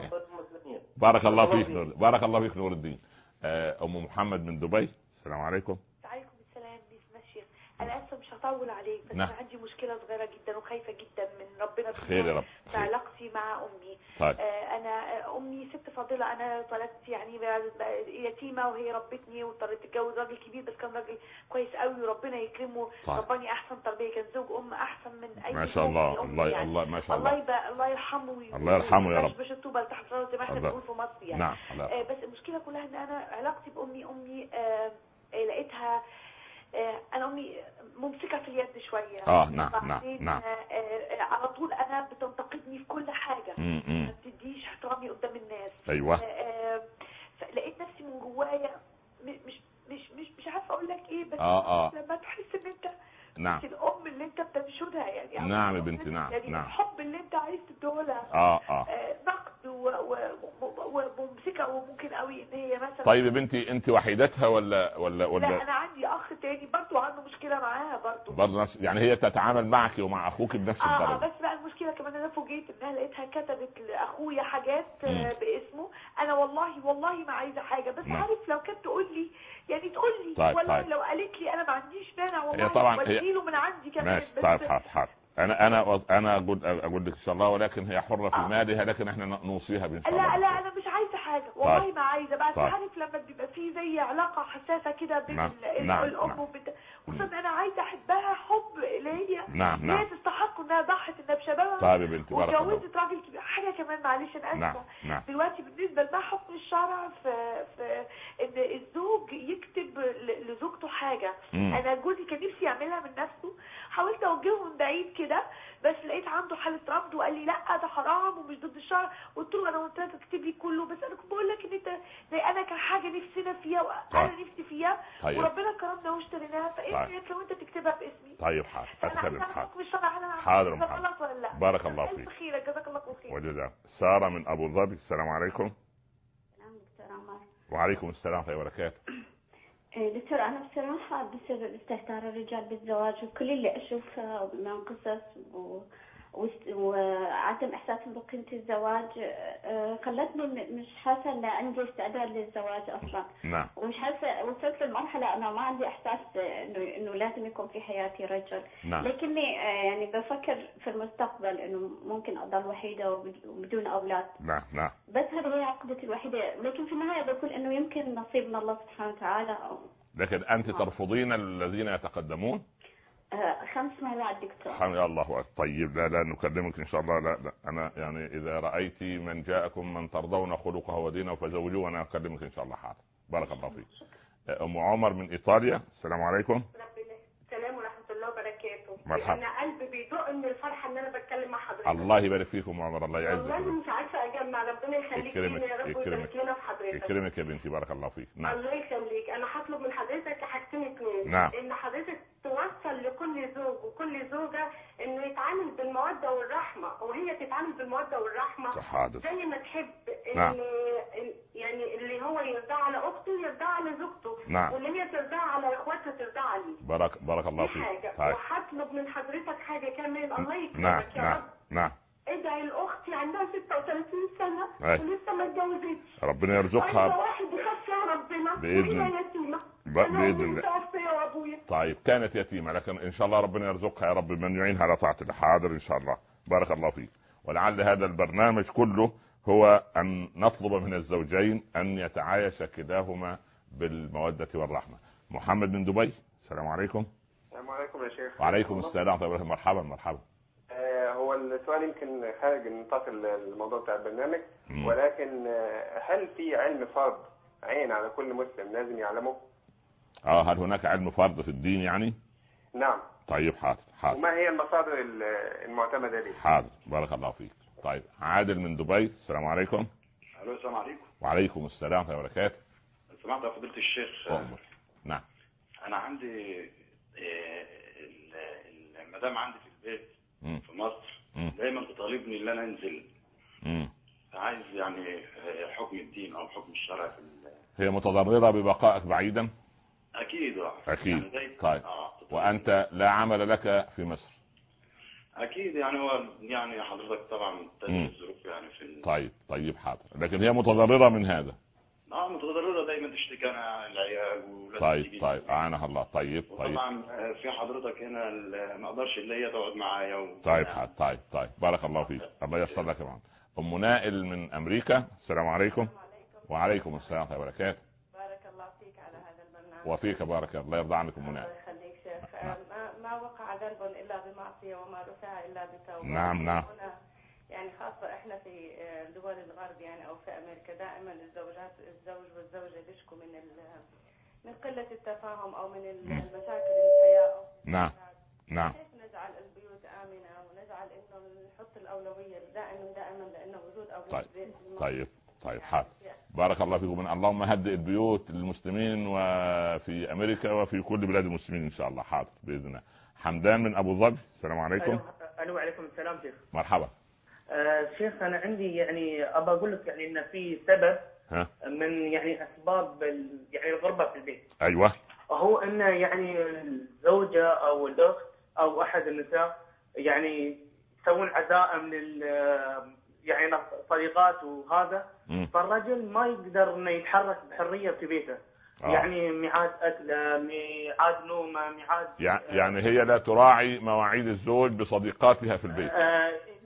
بارك الله فيك نور. بارك الله فيك نور الدين. أم محمد من دبي، السلام عليكم. وعليكم السلام. بسم انا اسفه مش هطول عليك، بس نعم. انا عندي مشكله صغيره جدا وخايفه جدا من ربنا خير يا رب في علاقتي مع امي. طيب. آه انا امي ست فاضله، انا اتولدت يعني يتيمه وهي ربتني واضطريت اتجوز راجل كبير بس كان راجل كويس قوي وربنا يكرمه. طيب. رباني احسن تربيه، كان زوج ام احسن من اي ما شاء الله. الله يعني. الله ما شاء الله. الله يبقى الله يرحمه الله يرحمه يا رب. مش الطوبه تحت راسه زي ما احنا بنقول في مصر يعني. نعم. آه بس المشكله كلها ان انا علاقتي بامي امي آه لقيتها آه انا امي ممسكه في اليد شويه. اه نعم نعم نعم. آه آه على طول انا بتنتقدني في كل حاجه، ما بتديش احترامي قدام الناس. ايوه. آه فلقيت نفسي من جوايا مش مش مش مش عارفه اقول لك ايه، بس آه آه. لما تحس ان انت نعم الام اللي انت بتنشدها يعني. نعم يا بنتي. نعم يعني نعم. الحب اللي انت عايز تديهولها. اه اه نقد وممسكه وممكن قوي ان هي مثلا. طيب يا بنتي انت وحيدتها ولا ولا ولا لا انا عندي اخ تاني برضه عنده مشكله معاها برضه. برضه نفس يعني هي تتعامل معك ومع اخوك بنفس آه الدرجه. اه بس بقى المشكله كمان انا فوجئت انها لقيتها كتبت لاخويا حاجات مم. باسمه. انا والله والله ما عايزه حاجه، بس مم. عارف لو كانت تقول لي يعني تقول لي. طيب ولا طيب. لو قالت لي انا ما عنديش مانع والله طبعا واديله من عندي كمان. ماشي. طيب حاضر حاضر. انا انا انا اقول اقول لك ان شاء الله، ولكن هي حره في آه. مالها، لكن احنا نوصيها بان شاء الله. لا لا انا مش عايزه حاجه والله طيب. ما عايزه بقى. طيب. عارف لما بيبقى في زي علاقه حساسه كده بين نعم. ال- نعم. الام نعم. وبنت، خصوصا انا عايزه احبها حب اللي هي نعم. اللي نعم. هي تستحق انها ضحت انها بشبابها. طيب يا بنتي بارك الله. واتجوزت راجل كبير. حاجه كمان معلش انا اسفه. نعم. نعم. دلوقتي بالنسبه لما حكم الشرع في في ان الزوج يكتب ل- لزوجته حاجه. مم. انا جوزي كان نفسي يعملها من نفسه، حاولت اوجهه من بعيد كده، بس لقيت عنده حاله رفض وقال لي لا ده حرام ومش ضد الشرع. قلت له انا قلت لك اكتب لي كله، بس انا كنت بقول لك ان انت زي انا كحاجه نفسنا فيها وانا طيب. نفسي فيها. طيب. وربنا كرمنا واشتريناها، فايه طيب. رايك لو انت تكتبها باسمي؟ طيب حاضر انا عايزه اتكلم. اعرف حاضر حكم الشرع انا حاضر عملت محمد. غلط ولا لا. بارك الله الف فيك. خيرك، جزاك الله كل خير. وجزاك. سارة من ابو ظبي، السلام عليكم. نعم دكتور عمر. وعليكم السلام ورحمة الله وبركاته. دكتور أنا بصراحة بسبب استهتار الرجال بالزواج وكل اللي أشوفه من قصص و... وست- وعدم إحساسهم بقيمة الزواج آه، خلتني م- مش حاسة إن عندي استعداد للزواج أصلا. نعم. ومش حاسة، وصلت لمرحلة أنا ما عندي إحساس إنه إنه لازم يكون في حياتي رجل. نعم. لكني آه، يعني بفكر في المستقبل إنه ممكن أضل وحيدة وبد- وبدون أولاد. نعم. نعم. بس هذه هي عقدتي الوحيدة، لكن في النهاية بقول إنه يمكن نصيب من الله سبحانه وتعالى. أو لكن انت ترفضين الذين يتقدمون؟ آه، خمس مرات دكتور. الحمد لله. الله طيب. لا لا نكلمك ان شاء الله. لا لا انا يعني اذا رايت من جاءكم من ترضون خلقه ودينه فزوجوه، وانا اكلمك ان شاء الله. حاضر. بارك الله فيك. ام عمر من ايطاليا، السلام عليكم. ربنا السلام ورحمه الله وبركاته. مرحبا. انا قلبي بيدق من الفرحه ان انا بتكلم مع حضرتك. الله يبارك فيكم ام عمر، الله يعزك. والله مش عارفه اجمع. ربنا يخليك يكرمك لينا يا رب يكرمك ويبارك لنا في حضرتك. يكرمك يا بنتي، بارك الله فيك. نعم. الله يخليك. انا هطلب من حضرتك حاجتين اتنين. نعم. ان حضرتك توصل لكل زوج وكل زوجه انه يتعامل بالموده والرحمه، وهي تتعامل بالموده والرحمه حاضر. زي ما تحب. ان نعم. إن- يعني اللي هو يرضى على اخته يرضى على زوجته. نعم. واللي هي ترضى على اخواتها ترضى عليه. بارك بارك الله دي فيك. حاجه. طيب. وهطلب من حضرتك حاجه كمان. الله يكرمك نعم. يا نعم. رب. نعم. ادعي لاختي عندها ستة وثلاثين سنه أي. ولسه ما اتجوزتش. ربنا عايزه يرزقها. واحد يخاف فيها ربنا. بإذن وهي يتيمه. ب- أنا بإذن أمي الله. متوفية وابويا. طيب كانت يتيمة، لكن ان شاء الله ربنا يرزقها يا رب من يعينها على طاعة الله. حاضر ان شاء الله. بارك الله فيك. ولعل هذا البرنامج كله هو ان نطلب من الزوجين ان يتعايش كلاهما بالمودة والرحمة. محمد من دبي، السلام عليكم. السلام عليكم يا شيخ. وعليكم السلام ورحمة الله وبركاته. مرحبا مرحبا. آه هو السؤال يمكن خارج نطاق الموضوع بتاع البرنامج، مم. ولكن آه هل في علم فرض عين على كل مسلم لازم يعلمه؟ اه هل هناك علم فرض في الدين يعني؟ نعم. طيب حاضر حاضر. وما هي المصادر المعتمدة ليه؟ حاضر بارك الله فيك. طيب عادل من دبي، السلام عليكم. الو السلام عليكم. وعليكم السلام ورحمة الله وبركاته. سمعت يا فضيلة الشيخ. أمر. نعم. انا عندي آه، ال- المدام عندي في البيت مم. في مصر مم. دايما تطالبني ان انا انزل. مم. عايز يعني آه، حكم الدين او حكم الشرع في ال- هي متضررة ببقائك بعيدا؟ اكيد آه. أكيد. يعني دايما- طيب. آه، تطالبني. وأنت لا عمل لك في مصر؟ اكيد يعني هو يعني حضرتك طبعا مم. تدري الظروف يعني في ال... طيب طيب حاضر. لكن هي متضررة من هذا؟ اه متضرره دايما تشتكي انا العيال ولازم طيب تيجي. طيب أعانها الله. طيب طيب وطبعا آه، في حضرتك هنا ال- ما اقدرش اللي هي تقعد معايا و... طيب حاضر. طيب طيب بارك الله فيك. الله ييسر لك يا معلم. أم نائل من أمريكا، السلام عليكم. وعليكم السلام ورحمة الله وبركاته. بارك الله فيك على هذا البرنامج. وفيك بارك الله يرضى عنكم أم الله نائل. يخليك شيخ. ما, ما وقع ذنب الا بمعصيه وما رفع الا بتوبه. نعم نعم. هنا يعني خاصه احنا في دول الغرب يعني او في امريكا دائما الزوجات الزوج والزوجه بيشكوا من من قله التفاهم او من المشاكل الحياه. نعم نعم. كيف نجعل البيوت امنه ونجعل انه نحط الاولويه دائما دائما لانه وجود اولويه طيب بيت طيب طيب حاضر. بارك الله فيكم. اللهم هدئ البيوت للمسلمين وفي امريكا وفي كل بلاد المسلمين ان شاء الله. حاضر باذن الله. حمدان من ابو ظبي، السلام عليكم. الو وعليكم السلام شيخ. مرحبا. آه شيخ انا عندي يعني ابى اقول لك يعني ان في سبب ها. من يعني اسباب ال- يعني الغربه في البيت. ايوه. هو ان يعني الزوجه او الاخت او احد النساء يعني يسوون عزاء من ال- يعني صديقات وهذا. مم. فالرجل ما يقدر انه يتحرك بحريه في بيته. آه. يعني ميعاد اكله، ميعاد نومه، ميعاد يعني هي لا تراعي مواعيد الزوج بصديقاتها في البيت. آه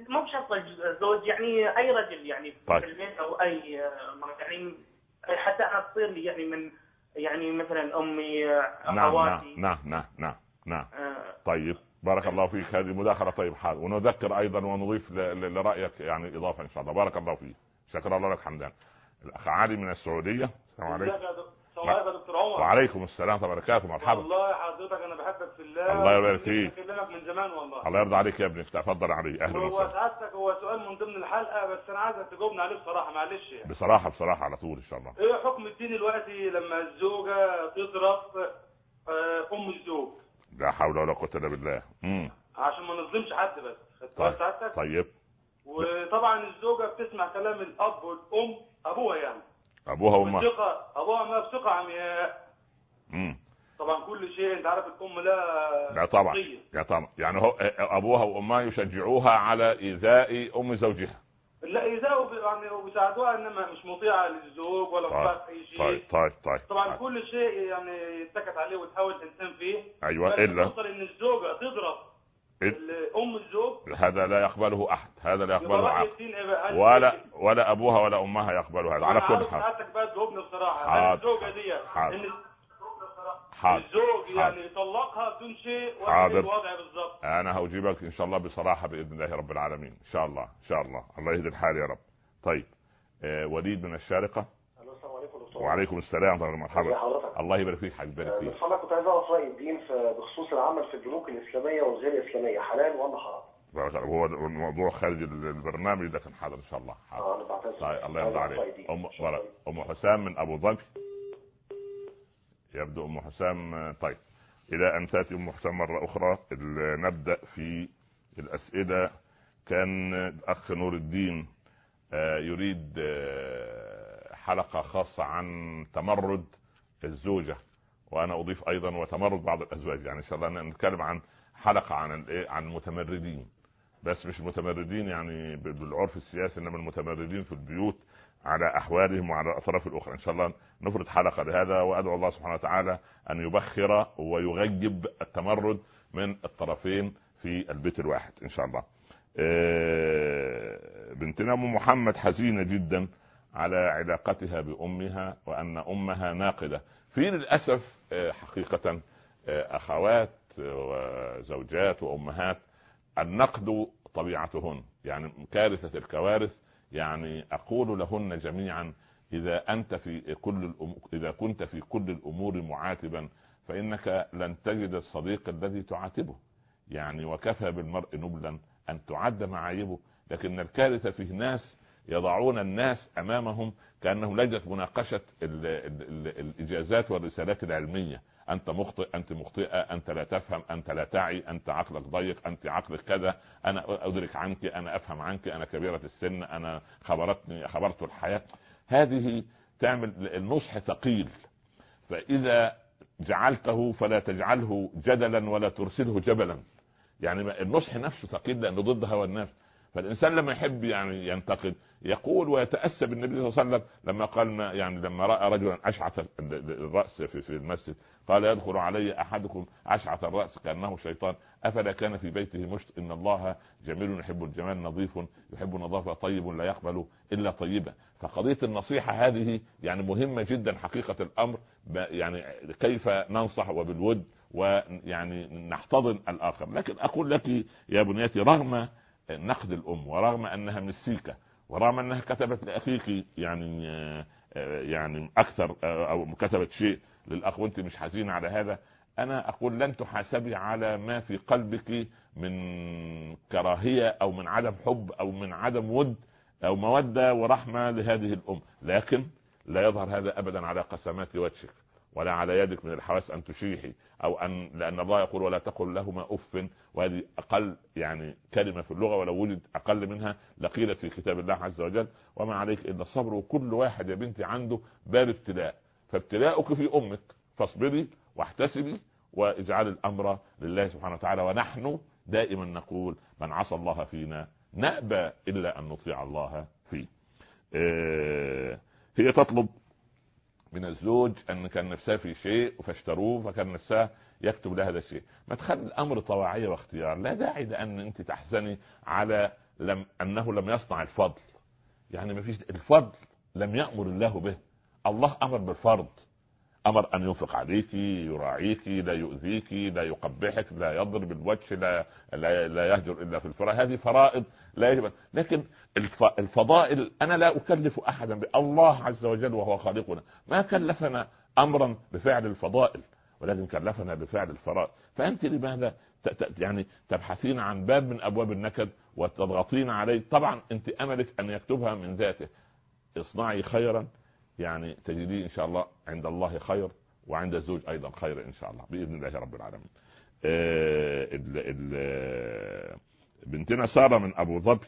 مو بشرط الزوج، يعني اي رجل يعني طيب. في البيت او اي يعني حتى انا تصير لي يعني من يعني مثلا امي اخواتي. نعم نعم نعم نعم آه. طيب بارك الله فيك، هذه مداخله طيب حال، ونذكر ايضا ونضيف لرايك يعني اضافه ان شاء الله. بارك الله فيك، شكر الله لك حمدان. الاخ علي من السعوديه. السلام عليكم. السلام عليكم يا دكتور عمر. وعليكم السلام ورحمه الله وبركاته. مرحبا. والله حضرتك انا بحبك في الله. الله يبارك فيك. بكلمك من زمان والله. الله يرضى عليك يا ابني، تفضل علي. اهلا وسهلا. هو سعادتك هو سؤال من ضمن الحلقه، بس انا عايزك تجاوبني عليه بصراحه معلش يعني. بصراحه بصراحه على طول ان شاء الله. ايه حكم الدين دلوقتي لما الزوجه تضرب ام الزوج؟ لا حول ولا قوه الا بالله. امم عشان ما نظلمش حد بس. طيب. سعادتك. طيب. وطبعا الزوجه بتسمع كلام الاب والام، ابوها يعني. ابوها وامها. بثقه، ابوها وامها بثقه عمياء. امم طبعا كل شيء انت عارف الام لا. لا طبعا. لا طبعا، يعني هو ابوها وامها يشجعوها على ايذاء ام زوجها. لا ايذاء يعني وبيساعدوها، انما مش مطيعه للزوج ولا مطيعه في اي شيء. طيب طيب طيب. طبعا طيب. كل شيء يعني يتكت عليه وتحاول الانسان فيه. ايوه الا توصل ان الزوجه تضرب ام الزوج، هذا لا يقبله احد، هذا لا يقبله عقل ولا ولا ابوها ولا امها يقبلوا هذا. على كل حال حضرتك بقى تجاوبني بصراحه. الزوجه دي ان حاضر. الزوج يعني يطلقها بدون شيء ولا الوضع بالظبط؟ انا هجيبك ان شاء الله بصراحه باذن الله رب العالمين ان شاء الله ان شاء الله. الله يهدي الحال يا رب. طيب آه وليد من الشارقه. السلام عليكم دكتور. وعليكم السلام ورحمه الله. مرحبا. الله يبارك فيك حبيبي. يبارك فيك. انا كنت عايز اعرف راي الدين بخصوص العمل في البنوك الاسلاميه والغير الاسلاميه، حلال ولا حرام؟ هو الموضوع خارج البرنامج لكن حاضر ان شاء الله. حاضر. اه طيب الله يرضى عليك. ام ام حسام من ابو ظبي. يبدو ام حسام. طيب الى ان تاتي ام حسام مره اخرى نبدا في الاسئله. كان الاخ نور الدين يريد حلقه خاصه عن تمرد الزوجه، وانا اضيف ايضا وتمرد بعض الازواج، يعني ان شاء الله نتكلم عن حلقه عن الايه عن المتمردين، بس مش المتمردين يعني بالعرف السياسي، انما المتمردين في البيوت على احوالهم وعلى الاطراف الاخرى. ان شاء الله نفرد حلقه لهذا، وادعو الله سبحانه وتعالى ان يبخر ويغيب التمرد من الطرفين في البيت الواحد ان شاء الله. بنتنا ام محمد حزينه جدا على علاقتها بامها، وان امها ناقده. في للاسف حقيقه اخوات وزوجات وامهات النقد طبيعتهن، يعني كارثه الكوارث. يعني اقول لهن جميعا اذا انت في كل الأمور اذا كنت في كل الامور معاتبا فانك لن تجد الصديق الذي تعاتبه، يعني وكفى بالمرء نبلا ان تعد معايبه. لكن الكارثه فيه ناس يضعون الناس امامهم كانهم لجنه مناقشه ال ال ال الاجازات والرسالات العلميه. انت مخطئ، انت مخطئه، انت لا تفهم، انت لا تعي، انت عقلك ضيق، انت عقلك كذا، انا ادرك عنك، انا افهم عنك، انا كبيره السن، انا خبرتني خبرت الحياه. هذه تعمل النصح ثقيل، فاذا جعلته فلا تجعله جدلا ولا ترسله جبلا. يعني النصح نفسه ثقيل لانه ضد هوى النفس. فالانسان لما يحب يعني ينتقد يقول ويتاسى بالنبي صلى الله عليه وسلم لما قال ما يعني لما راى رجلا اشعث الراس في في المسجد قال يدخل علي احدكم اشعث الراس كانه شيطان افلا كان في بيته مشط ان الله جميل يحب الجمال نظيف يحب النظافه طيب لا يقبل الا طيبه. فقضيه النصيحه هذه يعني مهمه جدا حقيقه الامر، يعني كيف ننصح وبالود ويعني نحتضن الاخر. لكن اقول لك يا بنيتي رغم نقد الام ورغم انها مسيكه ورغم انها كتبت لاخيك يعني يعني اكثر او كتبت شيء للاخ وانت مش حزينه على هذا، انا اقول لن تحاسبي على ما في قلبك من كراهيه او من عدم حب او من عدم ود او موده ورحمه لهذه الام، لكن لا يظهر هذا ابدا على قسمات وجهك ولا على يدك من الحواس ان تشيحي او ان لان الله يقول ولا تقل لهما اف، وهذه اقل يعني كلمه في اللغه ولو وجد اقل منها لقيلت في كتاب الله عز وجل. وما عليك الا الصبر، وكل واحد يا بنتي عنده باب ابتلاء، فابتلاؤك في امك فاصبري واحتسبي واجعل الامر لله سبحانه وتعالى. ونحن دائما نقول من عصى الله فينا نأبى الا ان نطيع الله فيه. اه هي تطلب من الزوج ان كان نفسها في شيء فاشتروه فكان نفسها يكتب لها هذا الشيء. ما تخلي الامر طواعية واختيار، لا داعي لان انت تحزني على لم انه لم يصنع الفضل، يعني ما فيش الفضل لم يأمر الله به. الله امر بالفرض، امر ان ينفق عليك، يراعيك، لا يؤذيك، لا يقبحك، لا يضرب الوجه، لا لا, لا يهجر الا في الفراش. هذه فرائض لا يجب. لكن الفضائل انا لا اكلف احدا، الله عز وجل وهو خالقنا ما كلفنا امرا بفعل الفضائل، ولكن كلفنا بفعل الفرائض. فانت لماذا يعني تبحثين عن باب من ابواب النكد وتضغطين عليه؟ طبعا انت املك ان يكتبها من ذاته. اصنعي خيرا يعني تجديه ان شاء الله عند الله خير، وعند الزوج ايضا خير ان شاء الله باذن الله رب العالمين. آه ال ال بنتنا ساره من ابو ظبي،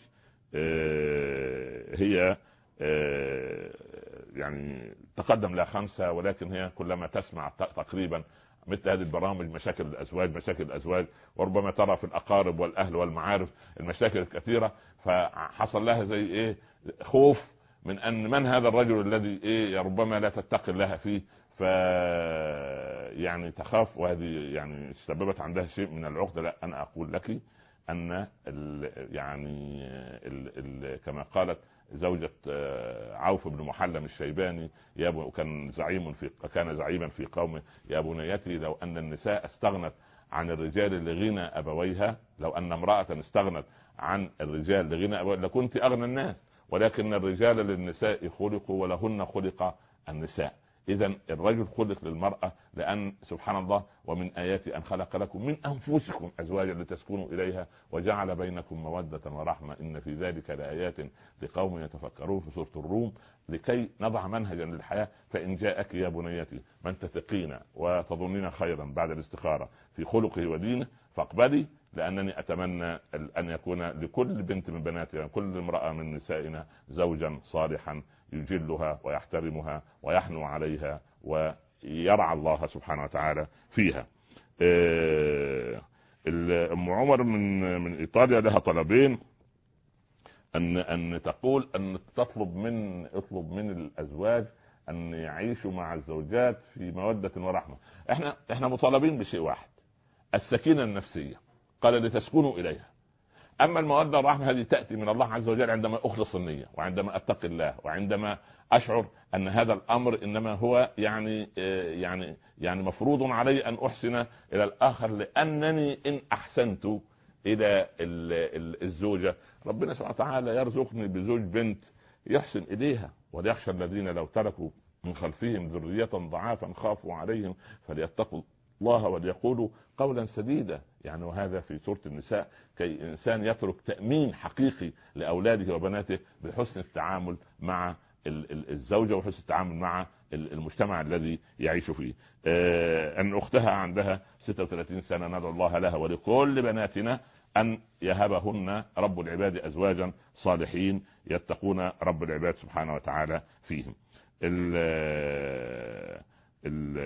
آه هي آه يعني تقدم لها خمسه، ولكن هي كلما تسمع تقريبا مثل هذه البرامج مشاكل الازواج مشاكل الازواج وربما ترى في الاقارب والاهل والمعارف المشاكل الكثيره، فحصل لها زي ايه خوف من ان من هذا الرجل الذي ايه ربما لا تتقي الله فيه، ف يعني تخاف، وهذه يعني سببت عندها شيء من العقده. لا انا اقول لك ان ال يعني ال ال كما قالت زوجة عوف بن محلم الشيباني، يا وكان زعيم في كان زعيما في قومه: يا بنيتي لو ان النساء استغنت عن الرجال لغنى ابويها، لو ان امرأة استغنت عن الرجال لغنى ابويها لكنت اغنى الناس، ولكن الرجال للنساء خلقوا ولهن خلق النساء. اذا الرجل خلق للمرأة، لان سبحان الله ومن اياتي ان خلق لكم من انفسكم ازواجا لتسكنوا اليها وجعل بينكم مودة ورحمة ان في ذلك لآيات لقوم يتفكرون في سورة الروم، لكي نضع منهجا للحياة. فان جاءك يا بنيتي من تثقين وتظنين خيرا بعد الاستخارة في خلقه ودينه فاقبلي، لانني اتمنى ان يكون لكل بنت من بناتنا كل امرأة من نسائنا زوجا صالحا يجلها ويحترمها ويحنو عليها ويرعى الله سبحانه وتعالى فيها. ام عمر من من ايطاليا لها طلبين، ان ان تقول ان تطلب من اطلب من الازواج ان يعيشوا مع الزوجات في مودة ورحمة. احنا احنا مطالبين بشيء واحد: السكينة النفسية، قال لتسكنوا اليها. اما المودة والرحمة هذه تأتي من الله عز وجل عندما اخلص النية، وعندما اتقي الله، وعندما اشعر ان هذا الامر انما هو يعني يعني يعني مفروض علي ان احسن الى الاخر، لانني ان احسنت الى الزوجة ربنا سبحانه وتعالى يرزقني بزوج بنت يحسن اليها. وليخشى الذين لو تركوا من خلفهم ذرية ضعافا خافوا عليهم فليتقوا الله وليقولوا قولا سديدا. يعني وهذا في سورة النساء، كي إنسان يترك تأمين حقيقي لأولاده وبناته بحسن التعامل مع الزوجة وحسن التعامل مع المجتمع الذي يعيش فيه. أن أختها عندها ستة وثلاثين سنة، ندعو الله لها ولكل بناتنا أن يهبهن رب العباد أزواجا صالحين يتقون رب العباد سبحانه وتعالى فيهم. ال ال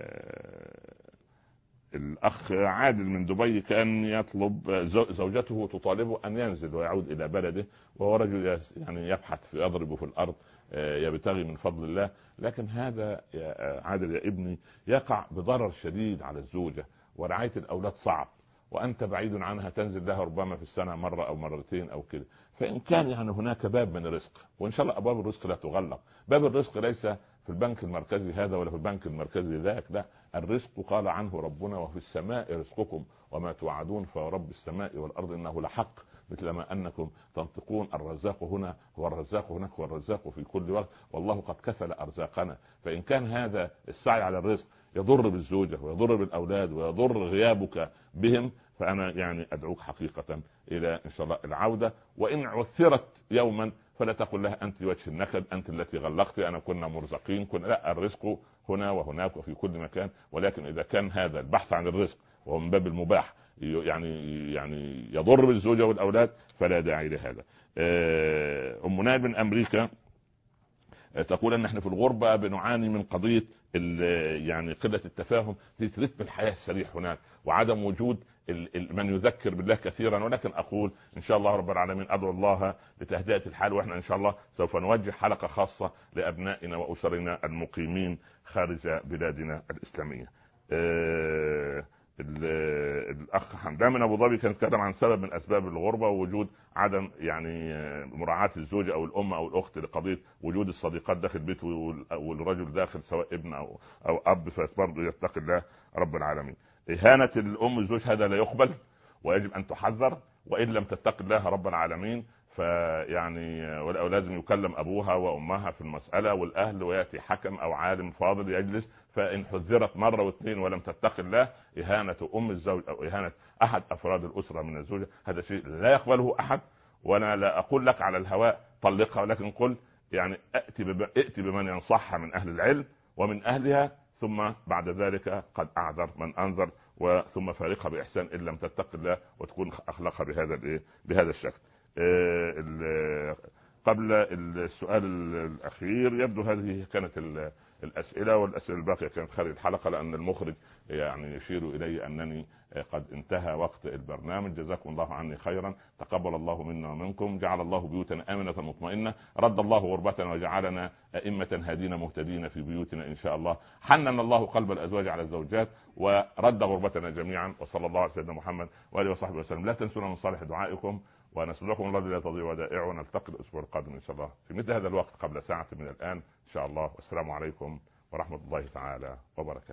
الأخ عادل من دبي كان يطلب، زوجته تطالبه أن ينزل ويعود إلى بلده، وهو رجل يعني يبحث يضرب في الأرض يبتغي من فضل الله، لكن هذا يا عادل يا ابني يقع بضرر شديد على الزوجة، ورعاية الأولاد صعب، وأنت بعيد عنها، تنزل لها ربما في السنة مرة أو مرتين أو كده. فإن كان يعني هناك باب من الرزق، وإن شاء الله أبواب الرزق لا تغلق، باب الرزق ليس في البنك المركزي هذا ولا في البنك المركزي ذاك، لا، الرزق قال عنه ربنا: وفي السماء رزقكم وما توعدون فرب السماء والأرض إنه لحق، مثلما أنكم تنطقون الرزاق هنا هو الرزاق هناك هو الرزاق في كل وقت، والله قد كفل أرزاقنا. فإن كان هذا السعي على الرزق يضر بالزوجة ويضر بالأولاد ويضر غيابك بهم، فأنا يعني أدعوك حقيقة إلى إن شاء الله العودة. وإن عثرت يوما فلا تقل لها أنت وجه النكد، أنت التي غلقت، أنا كنا مرزقين كنا، لا، الرزق هنا وهناك وفي كل مكان. ولكن إذا كان هذا البحث عن الرزق وهو من باب المباح يعني يعني يضر بالزوجة والأولاد فلا داعي لهذا. أم نائل من أمريكا تقول ان احنا في الغربة بنعاني من قضية يعني قلة التفاهم في رتم الحياة السريع هناك، وعدم وجود من يذكر بالله كثيرا. ولكن اقول ان شاء الله رب العالمين ادعو الله لتهدئة الحال، واحنا ان شاء الله سوف نوجه حلقة خاصة لابنائنا واسرنا المقيمين خارج بلادنا الاسلامية. الاخ حمدان من ابو ظبي كان يتكلم عن سبب من اسباب الغربه ووجود عدم يعني مراعاه الزوجه او الام او الاخت لقضيه وجود الصديقات داخل البيت والرجل داخل سواء ابن او او اب، فبرضه يتقي الله رب العالمين. اهانه الام الزوج هذا لا يقبل ويجب ان تحذر، وان لم تتقي الله رب العالمين فيعني لازم يكلم ابوها وامها في المساله والاهل، وياتي حكم او عالم فاضل يجلس، فان حذرت مره واثنين ولم تتقي الله اهانه ام الزوج او اهانه احد افراد الاسره من الزوجه هذا شيء لا يقبله احد. وانا لا اقول لك على الهواء طلقها، ولكن قل يعني ائتي ائتي بمن ينصحها من اهل العلم ومن اهلها، ثم بعد ذلك قد اعذر من انذر، وثم فارقها باحسان ان لم تتق الله وتكون اخلاقها بهذا الايه بهذا الشكل. قبل السؤال الاخير يبدو هذه كانت الاسئله، والاسئله الباقيه كانت خارج الحلقه لان المخرج يعني يشير الي انني قد انتهى وقت البرنامج. جزاكم الله عني خيرا، تقبل الله منا ومنكم، جعل الله بيوتنا امنه مطمئنه، رد الله غربتنا وجعلنا ائمه هادين مهتدين في بيوتنا ان شاء الله، حنن الله قلب الازواج على الزوجات ورد غربتنا جميعا، وصلى الله على سيدنا محمد واله وصحبه وسلم. لا تنسونا من صالح دعائكم، ونسألكم الله لا تضيع ودائع، ونلتقي الاسبوع القادم ان شاء الله في مثل هذا الوقت قبل ساعه من الان ان شاء الله. والسلام عليكم ورحمه الله تعالى وبركاته.